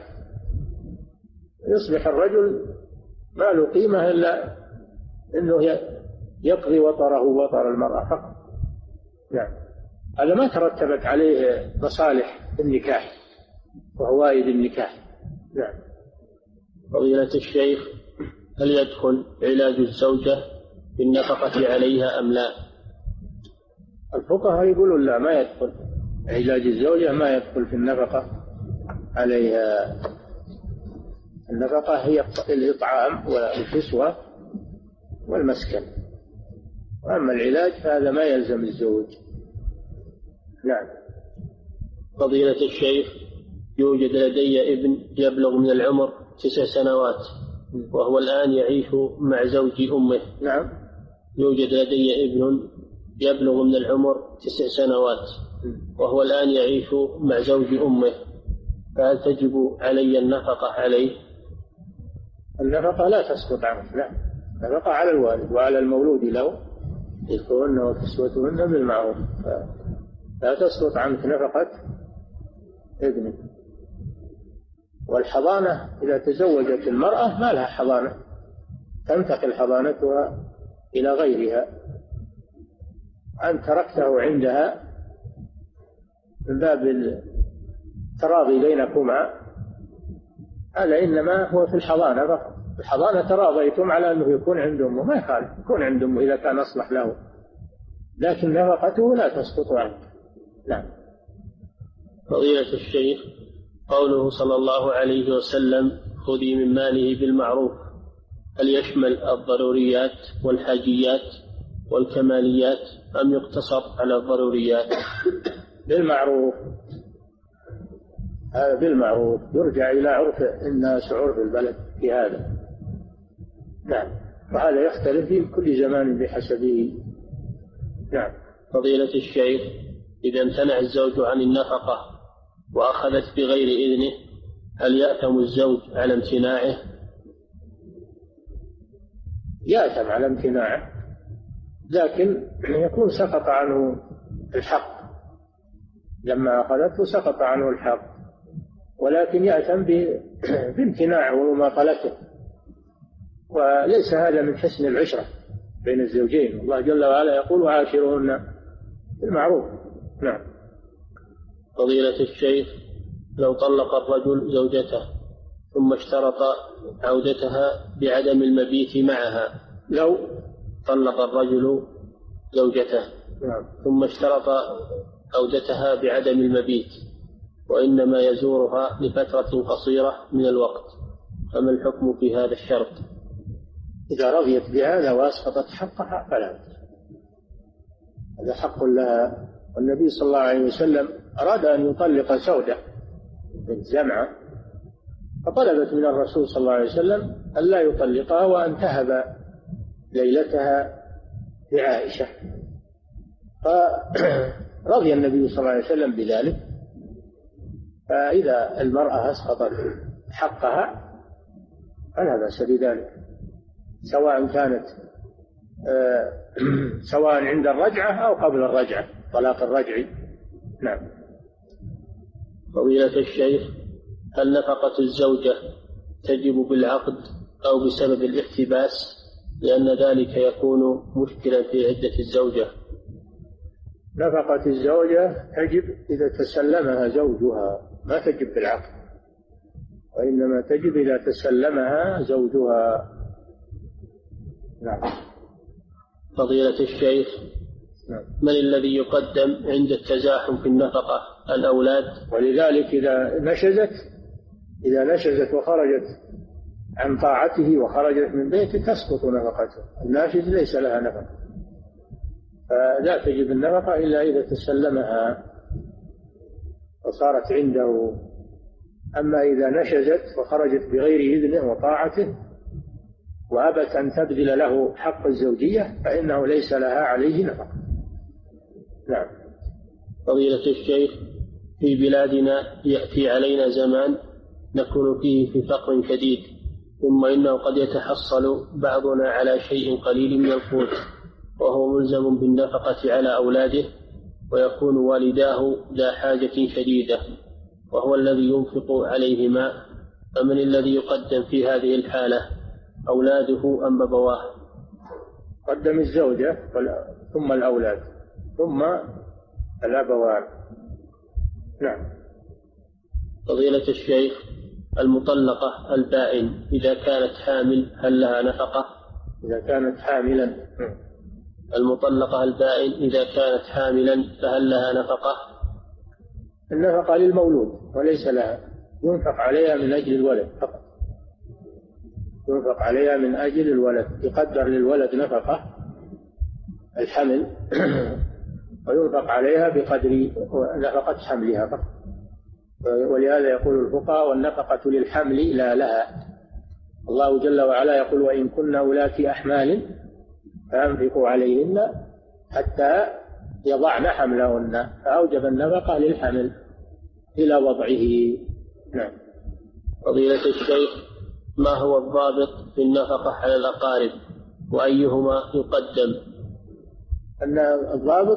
يصبح الرجل ما له قيمة إلا أنه يقضي وطره وطر المرأة فقط. نعم، هذا ما ترتبت عليه مصالح النكاح وفوائد النكاح. نعم. فضيلة الشيخ، هل يدخل علاج الزوجة بالنفقة عليها أم لا؟ الفقهاء يقولون لا، ما يدخل علاج الزوجة، ما يدخل في النفقة عليها. النفقة هي الإطعام والكسوة والمسكن، وأما العلاج فهذا ما يلزم الزوج. نعم. فضيلة الشيخ، يوجد لدي ابن يبلغ من العمر تسع سنوات وهو الآن يعيش مع زوج أمه. نعم. يوجد لدي ابن يبلغ من العمر تسع سنوات وهو الآن يعيش مع زوج أمه، فهل تجب علي النفقة عليه؟ النفقة لا تسقط عنه، لا، النفقة على الوالد وعلى المولود له، رزقهن وكسوتهن بالمعروف، لا تسقط عنك نفقة ابنك. والحضانة إذا تزوجت المرأة ما لها حضانة، تنتقل حضانتها إلى غيرها. أن تركته عندها من باب التراضي بينكما، هذا إنما هو في الحضانة فقط. الحضانة تراضيتم على أنه يكون عند أمه، ما يخالف يكون عند أمه إذا كان أصلح له، لكن نفقته لا تسقط عنه. نعم. فضيلة الشيخ، قوله صلى الله عليه وسلم خذي من ماله بالمعروف، هل يشمل الضروريات والحاجيات والكماليات أم يقتصر على الضروريات؟ بالمعروف، هذا بالمعروف، يرجع إلى عرف الناس وعرف البلد في هذا. نعم، وهذا يختلف في كل زمان بحسبه. نعم. فضيلة الشيخ، إذا امتنع الزوج عن النفقة وأخذت بغير إذنه، هل يأثم الزوج على امتناعه؟ يأثم على امتناعه، لكن يكون سقط عنه الحق، لما أخذته سقط عنه الحق، ولكن يأثم بامتناعه ومماطلته، وليس هذا من حسن العشرة بين الزوجين. الله جل وعلا يقول وعاشرهن بالمعروف. نعم. فضيلة الشيخ، لو طلق الرجل زوجته ثم اشترط عودتها بعدم المبيت معها، لو طلق الرجل زوجته نعم. ثم اشترط عودتها بعدم المبيت وإنما يزورها لفترة قصيرة من الوقت، فما الحكم في هذا الشرط؟ إذا رضيت بهذا وأسقطت حقها فلا، هذا حق لها. والنبي صلى الله عليه وسلم أراد أن يطلق سودة بنت زمعة، فطلبت من الرسول صلى الله عليه وسلم أن لا يطلقها وأن تهب ليلتها لعائشة، فرضي النبي صلى الله عليه وسلم بذلك. فإذا المرأة أسقطت حقها فلا بأس بذلك، سواء كانت سواء عند الرجعة أو قبل الرجعة، طلاق الرجعي. نعم. فضيلة الشيخ، هل نفقة الزوجة تجب بالعقد أو بسبب الاحتباس، لأن ذلك يكون مشكلا في عدة الزوجة؟ نفقة الزوجة تجب إذا تسلمها زوجها، ما تجب بالعقد، وإنما تجب إذا تسلمها زوجها. نعم. فضيلة الشيخ، من الذي يقدم عند التزاحم في النفقة؟ الأولاد؟ ولذلك إذا نشزت إذا نشزت وخرجت عن طاعته وخرجت من بيته تسقط نفقته. الناشز ليس لها نفقة، فلا تجب النفقة إلا إذا تسلمها وصارت عنده. أما إذا نشزت وخرجت بغير إذنه وطاعته وأبت أن تبذل له حق الزوجية فإنه ليس لها عليه نفقة. نعم. فضيلة الشيخ، في بلادنا يأتي علينا زمان نكون فيه في فقر شديد، ثم إنه قد يتحصل بعضنا على شيء قليل من القوت وهو ملزم بالنفقة على أولاده، ويكون والداه ذا حاجة شديدة وهو الذي ينفق عليهما، فمن الذي يقدم في هذه الحالة، أولاده أم أبواه؟ قدم الزوجة ثم الأولاد ثم الأبوان. نعم. فضيلة الشيخ، المطلقة البائن إذا كانت حامل هل لها نفقة؟ إذا كانت حاملا. المطلقة البائن إذا كانت حاملا فهل لها نفقة؟ النفقة للمولود وليس لها، ينفق عليها من أجل الولد فقط، ينفق عليها من أجل الولد، يقدر للولد نفقة الحمل وينفق عليها بقدر نفقة حملها فقط. ولهذا يقول الفقهاء والنفقة للحمل لا لها. الله جل وعلا يقول وإن كن أولات أحمال فأنفقوا عليهن حتى يضعن حملهن، فأوجب النفقة للحمل إلى وضعه. نعم. فضيلة الشيخ، ما هو الضابط في النفقة على الأقارب وأيهما يقدم؟ أن الضابط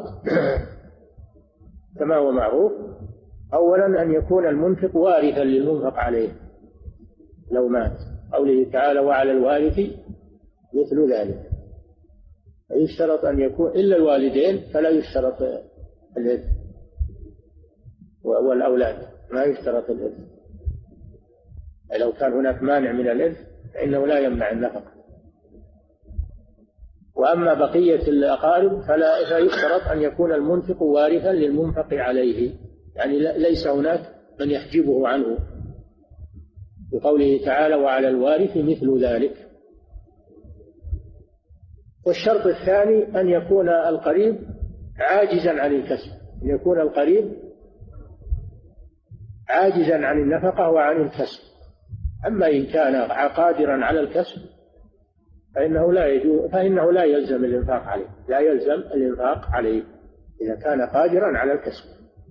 كما هو معروف، أولا أن يكون المنفق وارثا للمنفق عليه لو مات، قوله تعالى وعلى الوارث مثل ذلك، يشترط أن يكون إلا الوالدين فلا يشترط الإرث، والأولاد ما يشترط الإرث. لو كان هناك مانع من الإرث فإنه لا يمنع النفقة. وأما بقية الأقارب فلا يشترط أن يكون المنفق وارثا للمنفق عليه، يعني ليس هناك من يحجبه عنه، بقوله تعالى وعلى الوارث مثل ذلك. والشرط الثاني أن يكون القريب عاجزا عن الكسب، أن يكون القريب عاجزا عن النفقة وعن الكسب. أما إن كان قادرا على الكسب فإنه لا يجوز، فإنه لا يلزم الإنفاق عليه، لا يلزم الإنفاق عليه إذا كان قادرا على الكسب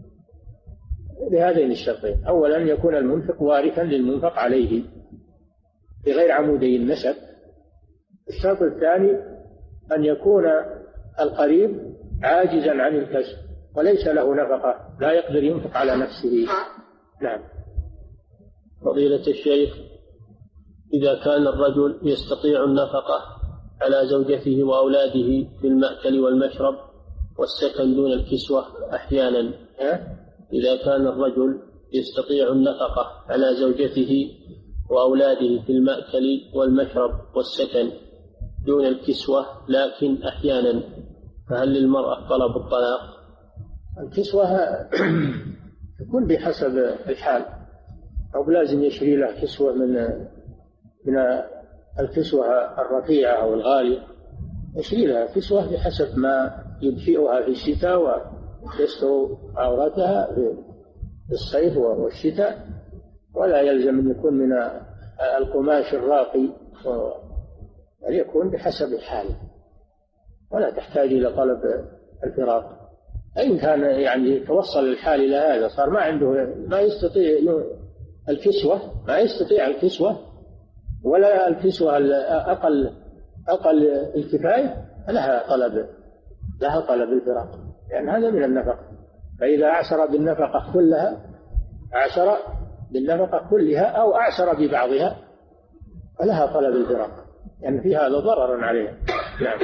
بهذين الشرطين. أولا أن يكون المنفق وارثا للمنفق عليه بغير عمودي النسب. الشرط الثاني أن يكون القريب عاجزا عن الكسب وليس له نفقة، لا يقدر ينفق على نفسه. نعم. فضيلة الشيخ، إذا كان الرجل يستطيع النفقة على زوجته وأولاده في المأكل والمشرب والسكن دون الكسوة أحيانا، إذا كان الرجل يستطيع النفقة على زوجته وأولاده في المأكل والمشرب والسكن دون الكسوة لكن أحيانا، فهل للمرأة طلب الطلاق؟ الكسوة تكون بحسب الحال، أو لازم يشري له كسوة من من الكسوة الرفيعة أو الغالية، يشري لها كسوة بحسب ما يدفئها في الشتاء ويستر عورتها في الصيف والشتاء، ولا يلزم أن يكون من القماش الراقي، بل يكون بحسب الحال ولا تحتاج إلى طلب الفراق. إن كان يعني توصل الحال إلى هذا، صار ما عنده ما يستطيع الكسوة، ما يستطيع الكسوة ولا الكسوة أقل أقل الكفاية، لها طلب لها طلب الفراق، لأن يعني هذا من النفقة. فإذا أعسر بالنفقة كلها أعسر بالنفقة كلها أو أعسر ببعضها فلها طلب الفراق، لأن يعني في هذا ضرر عليها. نعم.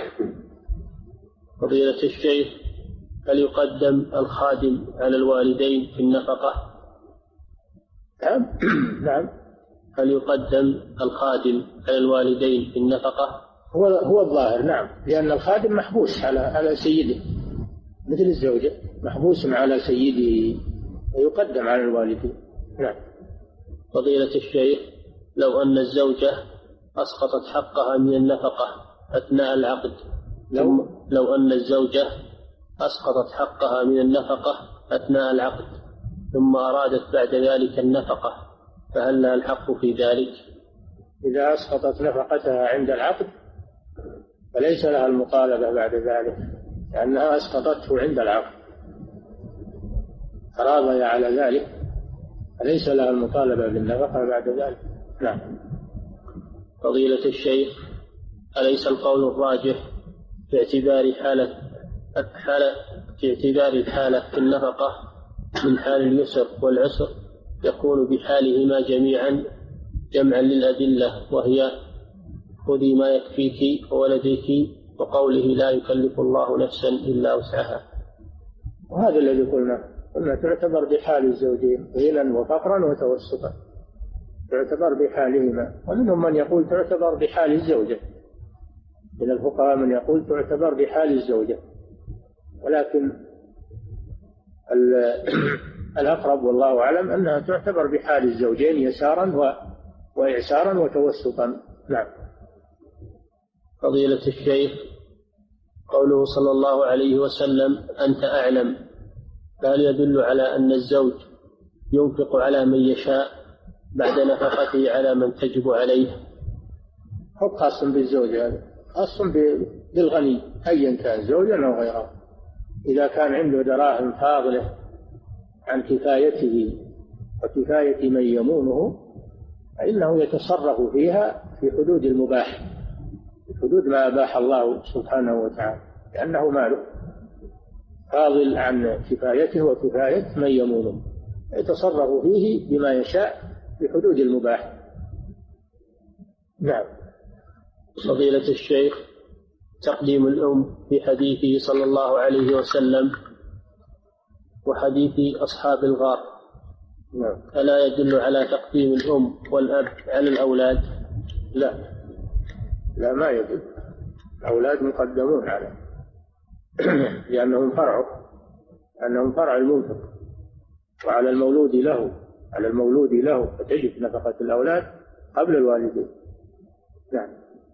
فضيلة الشيخ، هل يقدم الخادم على الوالدين في النفقة؟ نعم. نعم. هل يقدم الخادم على الوالدين في النفقة؟ هو هو الظاهر، نعم، لأن الخادم محبوس على على سيده مثل الزوجة، محبوس على سيده ويقدم على الوالدين. نعم. فضيلة الشيخ، لو أن الزوجة أسقطت حقها من النفقة أثناء العقد، لو لو أن الزوجة أسقطت حقها من النفقة أثناء العقد ثم أرادت بعد ذلك النفقة، فهل لها الحق في ذلك؟ إذا أسقطت نفقتها عند العقد فليس لها المطالبة بعد ذلك، لأنها أسقطته عند العقد، تراضي على ذلك، فليس لها المطالبة بالنفقة بعد ذلك. نعم. فضيلة الشيخ، أليس القول الراجح في اعتبار حالة حالة في اعتبار الحالة في النفقة من حال اليسر والعسر يكون بحالهما جميعا جمعا للأدلة، وهي خذي ما يكفيك وولديك، وقوله لا يكلف الله نفسا إلا وسعها؟ وهذا الذي قلنا قلنا تعتبر بحال الزوجين غنى وفقرا وتوسطا، تعتبر بحالهما. ومنهم من يقول تعتبر بحال الزوجة، من الفقهاء من يقول تعتبر بحال الزوجة، ولكن الأقرب والله أعلم أنها تعتبر بحال الزوجين يسارا وإعسارا وتوسطا. نعم. فضيلة الشيخ، قوله صلى الله عليه وسلم أنت أعلم، فهل يدل على أن الزوج ينفق على من يشاء بعد نفقته على من تجب عليه؟ هو خاص بالزوج، هذا خاص بالغني أيا كان زوجا أو غيره، إذا كان عنده دراهم فاضلة عن كفايته وكفاية من يمونه فإنه يتصرف فيها في حدود المباح، في حدود ما أباح الله سبحانه وتعالى، لأنه ماله فاضل عن كفايته وكفاية من يمونه، يتصرف فيه بما يشاء في حدود المباح. نعم. فضيلة الشيخ، تقديم الأم في حديثه صلى الله عليه وسلم وحديث أصحاب الغار، نعم، ألا يدل على تقديم الأم والأب على الأولاد؟ لا لا ما يدل، الأولاد مقدمون على لأنهم فرعه، لأنهم فرع المنفق، وعلى المولود له على المولود له فتجب نفقة الأولاد قبل الوالدين. نعم.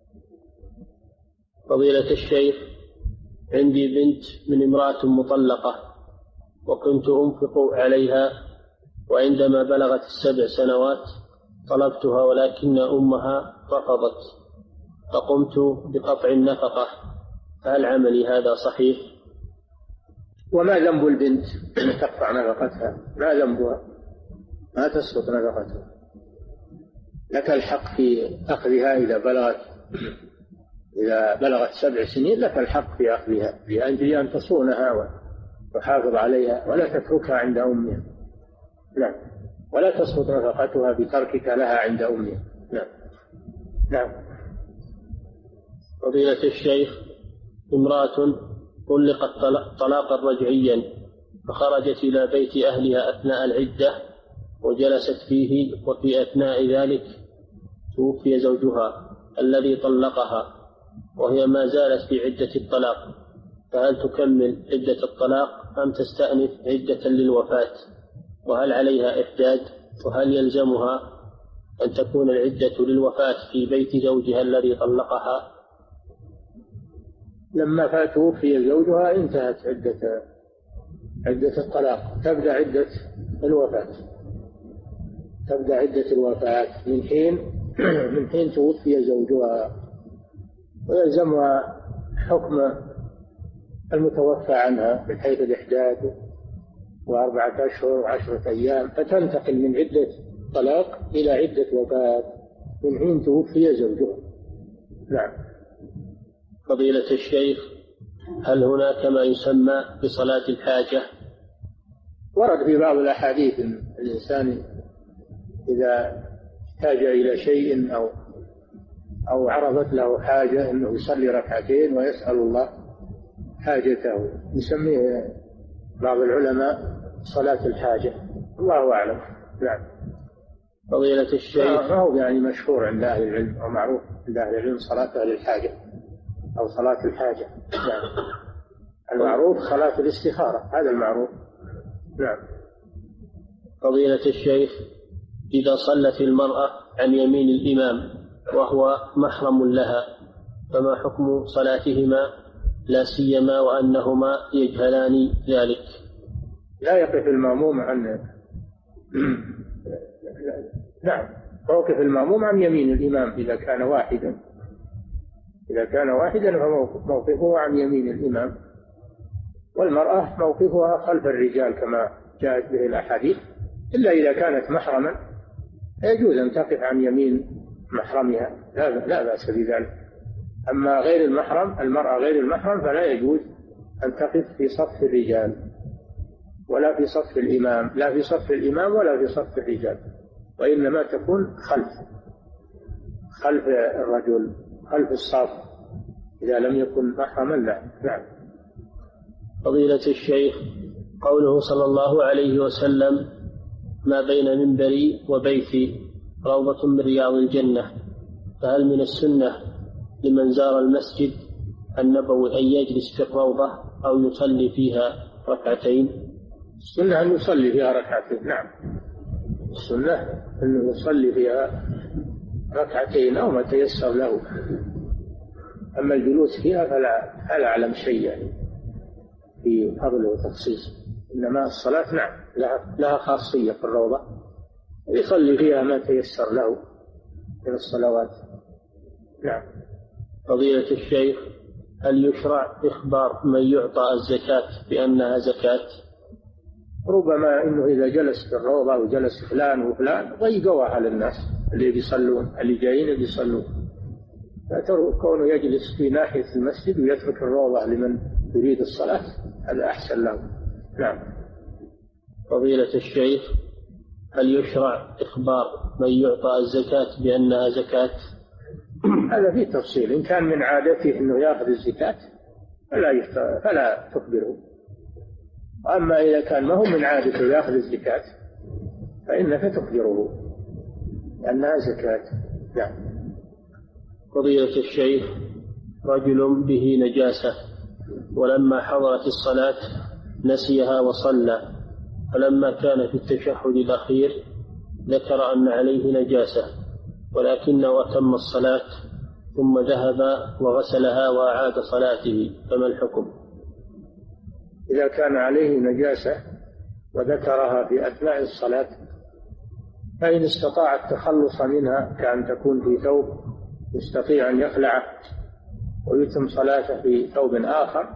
فضيلة الشيخ، عندي بنت من امرأة مطلقة وكنت أنفق عليها، وعندما بلغت السبع سنوات طلبتها ولكن أمها رفضت، فقمت بقطع النفقة، فهل عملي هذا صحيح؟ وما ذنب البنت تقطع نفقتها؟ ما ذنبها؟ ما تسقط نفقتها، لك الحق في أخذها إذا بلغت إذا بلغت سبع سنين، لك الحق في أخذها لأجل أن تصونها وتحافظ عليها ولا تتركها عند أمها. نعم. ولا تسقط نفقتها بتركك لها عند أمها. نعم. نعم. فضيلة الشيخ، امرأة طلقت طلاقا رجعيا فخرجت إلى بيت أهلها أثناء العدة وجلست فيه، وفي أثناء ذلك توفي زوجها الذي طلقها وهي ما زالت في عدة الطلاق، فهل تكمل عدة الطلاق أم تستأنف عدة للوفاة؟ وهل عليها إحداد؟ وهل يلزمها أن تكون العدة للوفاة في بيت زوجها الذي طلقها؟ لما توفي زوجها انتهت عدة عدة الطلاق، تبدأ عدة الوفاة تبدأ عدة الوفاة من حين من حين توفي زوجها، ويلزمها حكم المتوفى عنها من حيث الإحداد وأربعة أشهر وعشرة أيام، فتنتقل من عدة طلاق إلى عدة وفاة من حين توفي زوجها. نعم. فضيلة الشيخ، هل هناك ما يسمى بصلاة الحاجة؟ ورد في بعض الأحاديث أن الإنسان إذا احتاج إلى شيء أو أو عرضت له حاجة أنه يصلي ركعتين ويسأل الله حاجته، يسميه بعض العلماء صلاة الحاجة، الله أعلم. نعم. فضيلة الشيخ، ما هو يعني مشهور عند أهل العلم ومعروف عند أهل العلم صلاة أهل الحاجة. أو صلاة الحاجة. نعم. المعروف صلاة الاستخارة، هذا المعروف. نعم. فضيلة الشيخ، إذا صلت المرأة عن يمين الإمام وهو محرم لها فما حكم صلاتهما، لا سيما وأنهما يجهلان ذلك؟ لا يقف المأموم عن نعم موقف المأموم عن يمين الإمام إذا كان واحدا إذا كان واحدا فموقفه عن يمين الإمام، والمرأة موقفها خلف الرجال كما جاءت به الأحاديث، إلا إذا كانت محرما يجوز أن تقف عن يمين محرمها، لا, لا بأس بذلك. أما غير المحرم، المرأة غير المحرم، فلا يجوز أن تقف في صف الرجال ولا في صف الإمام، لا في صف الإمام ولا في صف الرجال، وإنما تكون خلف خلف الرجل، خلف الصف إذا لم يكن محرما له. نعم. فضيلة الشيخ، قوله صلى الله عليه وسلم: ما بين منبري وبيتي روضة من رياض الجنة، فهل من السنة لمن زار المسجد النبوي أن يجلس في الروضة أو يصلي فيها ركعتين؟ السنة أن يصلي فيها ركعتين. نعم، السنة أن يصلي فيها ركعتين أو ما تيسر له. أما الجلوس فيها فلا, فلا أعلم شيء يعني في فضل وتخصيص، إنما الصلاة نعم لها, لها خاصية في الروضة، يصلي فيها ما تيسر له من الصلوات. نعم. فضيلة الشيخ، هل يشرع إخبار من يعطى الزكاة بأنها زكاة؟ ربما إنه إذا جلس في الروضة وجلس فلان وفلان ضيقوا على الناس اللي بيصلون، اللي جايين بيصلون، كونه يجلس في ناحية المسجد ويترك الروضة لمن يريد الصلاة هذا أحسن له. نعم. فضيلة الشيخ، هل يشرع إخبار من يعطى الزكاة بأنها زكاة؟ هذا فيه تفصيل، إن كان من عادته أنه يأخذ الزكاة فلا فلا تخبره، أما إذا كان ما هو من عادته يأخذ الزكاة فإنك تخبره لأنها زكاة. نعم. فضيلة الشيخ، رجل به نجاسة ولما حضرت الصلاة نسيها وصلى، فلما كان في التشهد الأخير ذكر أن عليه نجاسة ولكنه أتم الصلاة ثم ذهب وغسلها وأعاد صلاته، فما الحكم؟ إذا كان عليه نجاسة وذكرها في أثناء الصلاة فإن استطاع التخلص منها كأن تكون في ثوب يستطيع أن يخلعه ويتم صلاته في ثوب آخر،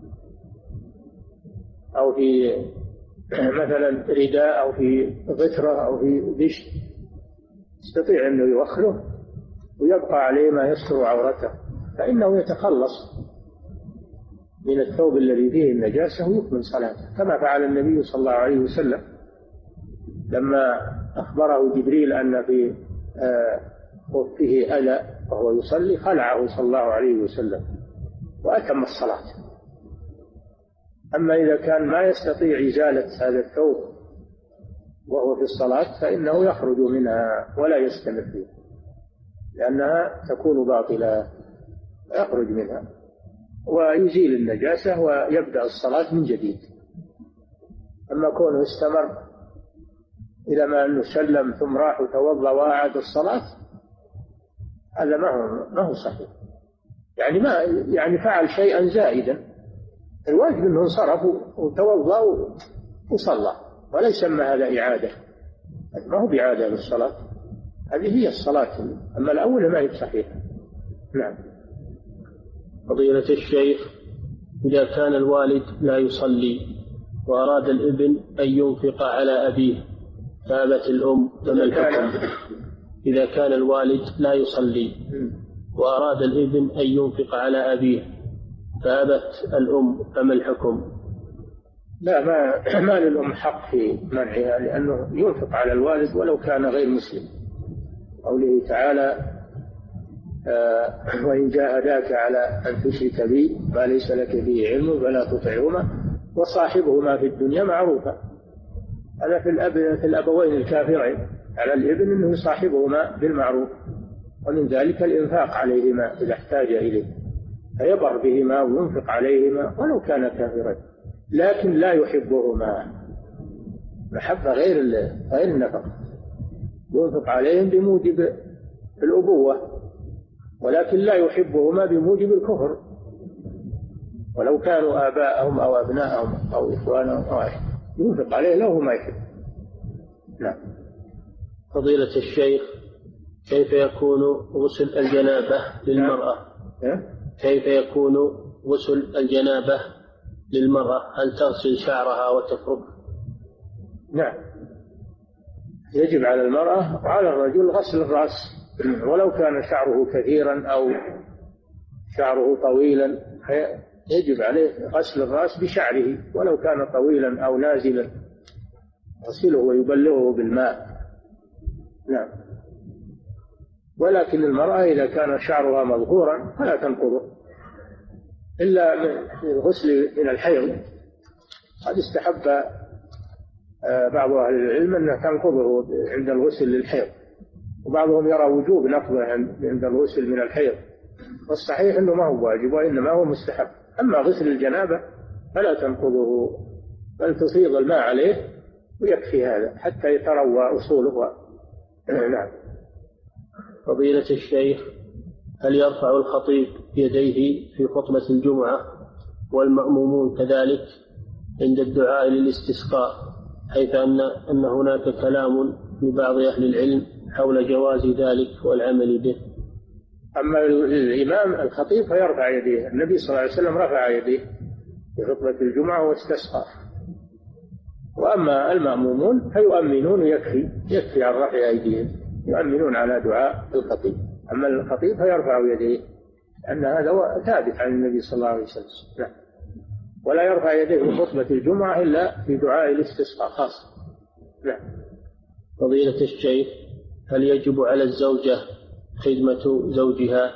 أو في مثلا رداء أو في غترة أو في بشت، يستطيع أنه يوخره ويبقى عليه ما يستر عورته، فإنه يتخلص من الثوب الذي فيه النجاسة ويكمل صلاته، كما فعل النبي صلى الله عليه وسلم لما أخبره جبريل أن في خفه أذى وهو يصلي خلعه صلى الله عليه وسلم وأتم الصلاة. أما إذا كان ما يستطيع إزالة هذا الثوب وهو في الصلاة فإنه يخرج منها ولا يستمر فيها لأنها تكون باطلة، يخرج منها ويزيل النجاسة ويبدأ الصلاة من جديد. أما كونه استمر إلى ما أنه سلم ثم راح وتوضأ وأعاد الصلاة هذا ما هو ما هو صحيح، يعني ما يعني فعل شيئا زائدا، الواجب أنه انصرف وتوضأ وصلى ولا يسمى هذا إعادة، ما هو بإعادة للصلاة، هذه هي الصلاة، أما الأول ما هي صحيحة. نعم. فضيلة الشيخ، إذا كان الوالد لا يصلي وأراد الابن أن ينفق على أبيه فأبت الأم، فما الحكم؟ إذا كان الوالد لا يصلي وأراد الابن أن ينفق على أبيه فأبت الأم، فما الحكم؟ لا، ما, ما للأم حق في منعها، لأنه ينفق على الوالد ولو كان غير مسلم. قوله تعالى: آه وإن جاهداك على أن تشرك بي ما ليس لك به علم فلا تطعهما وصاحبهما في الدنيا معروفا. هذا في الأب في الأبوين الكافرين على الابن أنه يصاحبهما بالمعروف، ومن ذلك الإنفاق عليهما إذا احتاج إليه. فيبر بهما وينفق عليهما ولو كان كافرا، لكن لا يحبهما، محبة غير غير النفقة، ينفق عليهم بموجب الأبوة، ولكن لا يحبهما بموجب الكفر، ولو كانوا آباءهم أو أبناءهم أو إخوانهم أو أحد ينفق عليه له ما يحب. نعم. فضيلة الشيخ، كيف يكون غسل الجنابة للمرأة؟ كيف يكون غسل الجنابة للمرأة؟ هل تغسل شعرها وتفرك؟ نعم، يجب على المرأة وعلى الرجل غسل الرأس، ولو كان شعره كثيرا أو شعره طويلا يجب عليه غسل الرأس بشعره، ولو كان طويلا أو نازلا يغسله ويبلغه بالماء. نعم. ولكن المرأة إذا كان شعرها مظهورا فلا تنقضه إلا من الغسل من الحيض. قد استحب بعض أهل العلم أنها تنقضه عند الغسل للحيض، وبعضهم يرى وجوب نقضه عند الغسل من الحيض، والصحيح أنه ما هو واجب وإنما هو مستحب. أما غسل الجنابة فلا تنقضه، بل تفيض الماء عليه ويكفي هذا حتى يتروى أصوله. نعم. فضيلة الشيخ، هل يرفع الخطيب يديه في خطبة الجمعة والمأمومون كذلك عند الدعاء للاستسقاء، حيث أن أن هناك كلام لبعض أهل العلم حول جواز ذلك والعمل به؟ أما الإمام الخطيب فيرفع يديه، النبي صلى الله عليه وسلم رفع يديه في خطبة الجمعة واستسقى. وأما المأمومون فيؤمنون، يكفي يكفي عن رفع أيديهم، يؤمنون على دعاء الخطيب. أما الخطيب فيرفع يديه، أن هذا هو ثابت عن النبي صلى الله عليه وسلم. لا. ولا يرفع يديه في خطبة الجمعة إلا في دعاء الاستسقاء خاصة. لا. فضيلة الشيخ، هل يجب على الزوجة خدمة زوجها؟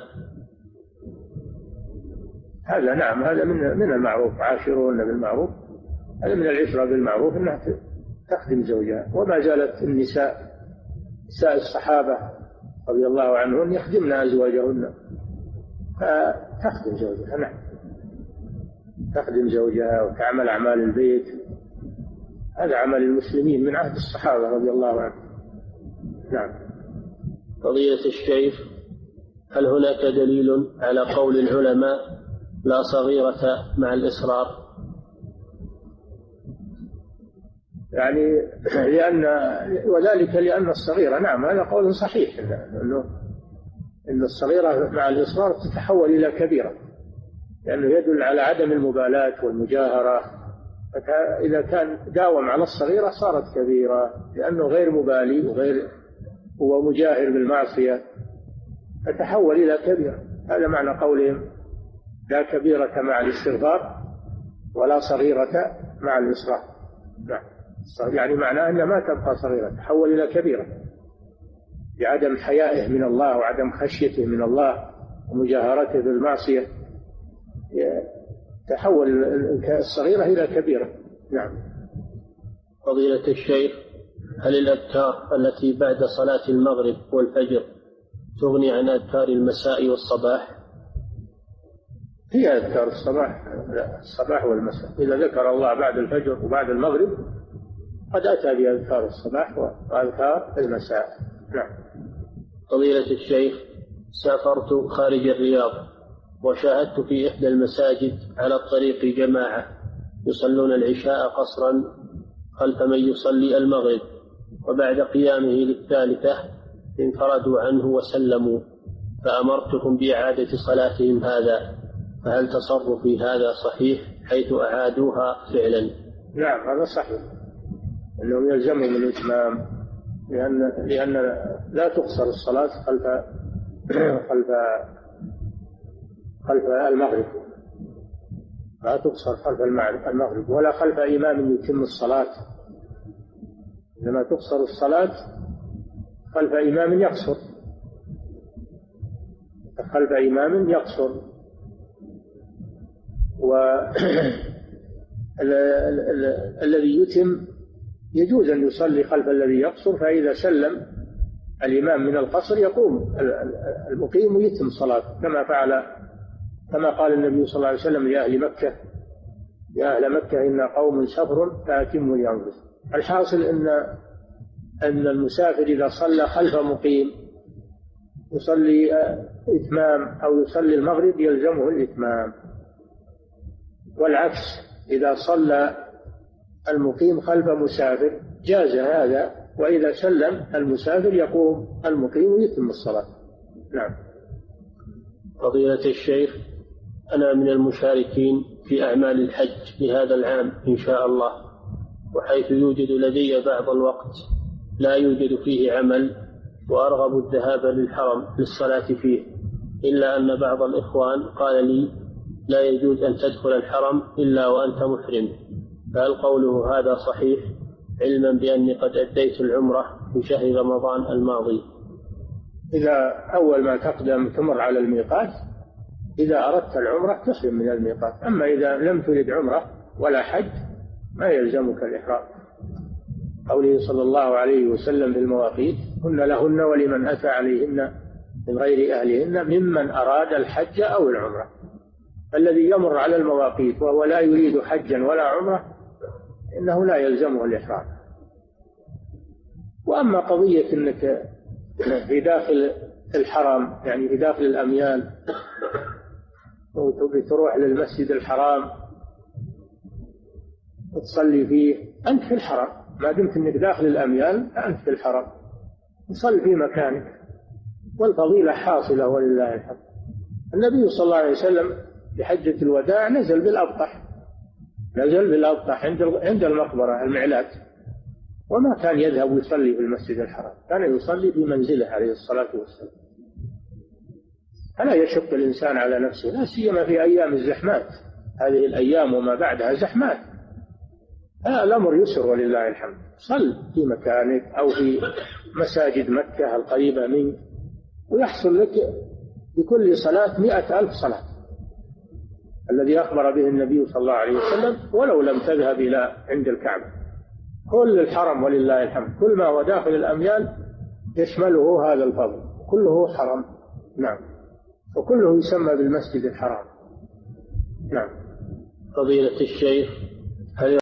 هذا نعم، هذا من من المعروف، عاشروهن بالمعروف، هذا من العشرة بالمعروف أنها تخدم زوجها. وما زالت النساء نساء الصحابة رضي الله عنهن يخدمن أزواجهن، فتخدم زوجها. نعم، تخدم زوجها وتعمل أعمال البيت، هذا عمل المسلمين من عهد الصحابة رضي الله عنهم. نعم. فضيلة الشيخ، هل هناك دليل على قول العلماء لا صغيرة مع الإصرار؟ يعني لأن وذلك لأن الصغيرة، نعم هذا قول صحيح، إنه إن الصغيرة مع الإصرار تتحول إلى كبيرة، لأنه يدل على عدم المبالاة والمجاهرة. إذا كان داوم على الصغيرة صارت كبيرة، لأنه غير مبالي وغير هو مجاهر بالمعصية، فتحول إلى كبيرة. هذا معنى قولهم لا كبيرة مع الاستغفار ولا صغيرة مع الإصرار. نعم، يعني معناه أن ما تبقى صغيرة، تحول إلى كبيرة بعدم حيائه من الله وعدم خشيته من الله ومجاهرته بالمعصية، تحول الصغيرة إلى كبيرة. نعم. فضيلة الشيخ، هل الأذكار التي بعد صلاة المغرب والفجر تغني عن أذكار المساء والصباح؟ هي أذكار الصباح الصباح والمساء، إذا ذكر الله بعد الفجر وبعد المغرب قد أتى بأذكار الصباح وأذكار المساء. نعم. فضيلة الشيخ، سافرت خارج الرياض وشاهدت في إحدى المساجد على الطريق جماعة يصلون العشاء قصرا خلف من يصلي المغرب، وبعد قيامه للثالثة انفردوا عنه وسلموا، فأمرتكم بإعادة صلاتهم هذا، فهل تصرفي هذا صحيح حيث أعادوها فعلا؟ نعم هذا صحيح، أنهم يلزمهم الإتمام، لأن لأن لا تقصر الصلاة خلف خلف خلف المغرب، لا تقصر خلف المغرب ولا خلف إمام يتم الصلاة، إنما تقصر الصلاة خلف إمام يقصر، خلف إمام يقصر. والذي يتم يجوز أن يصلي خلف الذي يقصر، فإذا سلم الإمام من القصر يقوم المقيم ويتم صلاته، كما فعل كما قال النبي صلى الله عليه وسلم لأهل مكة: يا أهل مكة إن قوم سفر فأتموا لأنفسكم. الحاصل أن أن المسافر إذا صلى خلف مقيم يصلي إتمام أو يصلي المغرب يلزمه الإتمام، والعكس إذا صلى المقيم خلف مسافر جاز هذا، وإذا سلم المسافر يقوم المقيم ويتم الصلاة. نعم. فضيلة الشيخ، أنا من المشاركين في أعمال الحج في هذا العام إن شاء الله، وحيث يوجد لدي بعض الوقت لا يوجد فيه عمل وأرغب الذهاب للحرم للصلاة فيه، إلا أن بعض الإخوان قال لي لا يجوز أن تدخل الحرم إلا وأنت محرم، فهل قوله هذا صحيح، علما بأني قد أديت العمرة في شهر رمضان الماضي؟ إذا أول ما تقدم تمر على الميقات، إذا أردت العمرة تحرم من الميقات، أما إذا لم ترد عمرة ولا حج ما يلزمك الإحرام. قوله صلى الله عليه وسلم بالمواقيت: هن لهن ولمن أتى عليهن من غير أهلهن ممن أراد الحج أو العمرة. الذي يمر على المواقيت وهو لا يريد حجا ولا عمرة إنه لا يلزمه الإحرام. وأما قضية أنك في داخل الحرم، يعني في داخل الأميال، وتبي تروح للمسجد الحرام وتصلي فيه، أنت في الحرم ما دمت أنك داخل الأميال، أنت في الحرم تصلي في مكانك والفضيلة حاصلة ولله الحمد. النبي صلى الله عليه وسلم في حجة الوداع نزل بالأبطح، نزل بالأبطح عند عند المقبرة المعلات، وما كان يذهب يصلي في المسجد الحرام، كان يصلي في منزله عليه الصلاة والسلام. فلا يشق الإنسان على نفسه، لا سيما في أيام الزحمات، هذه الأيام وما بعدها زحمات، هذا الأمر يسر ولله الحمد. صل في مكانك أو في مساجد مكة القريبة منك، ويحصل لك بكل صلاة مئة ألف صلاة الذي أخبر به النبي صلى الله عليه وسلم، ولو لم تذهب إلى عند الكعبة. كل الحرم ولله الحمد، كل ما هو داخل الأميال يشمله هذا الفضل، كله حرم. نعم. وكله يسمى بالمسجد الحرام. نعم. فضيلة الشيخ، هل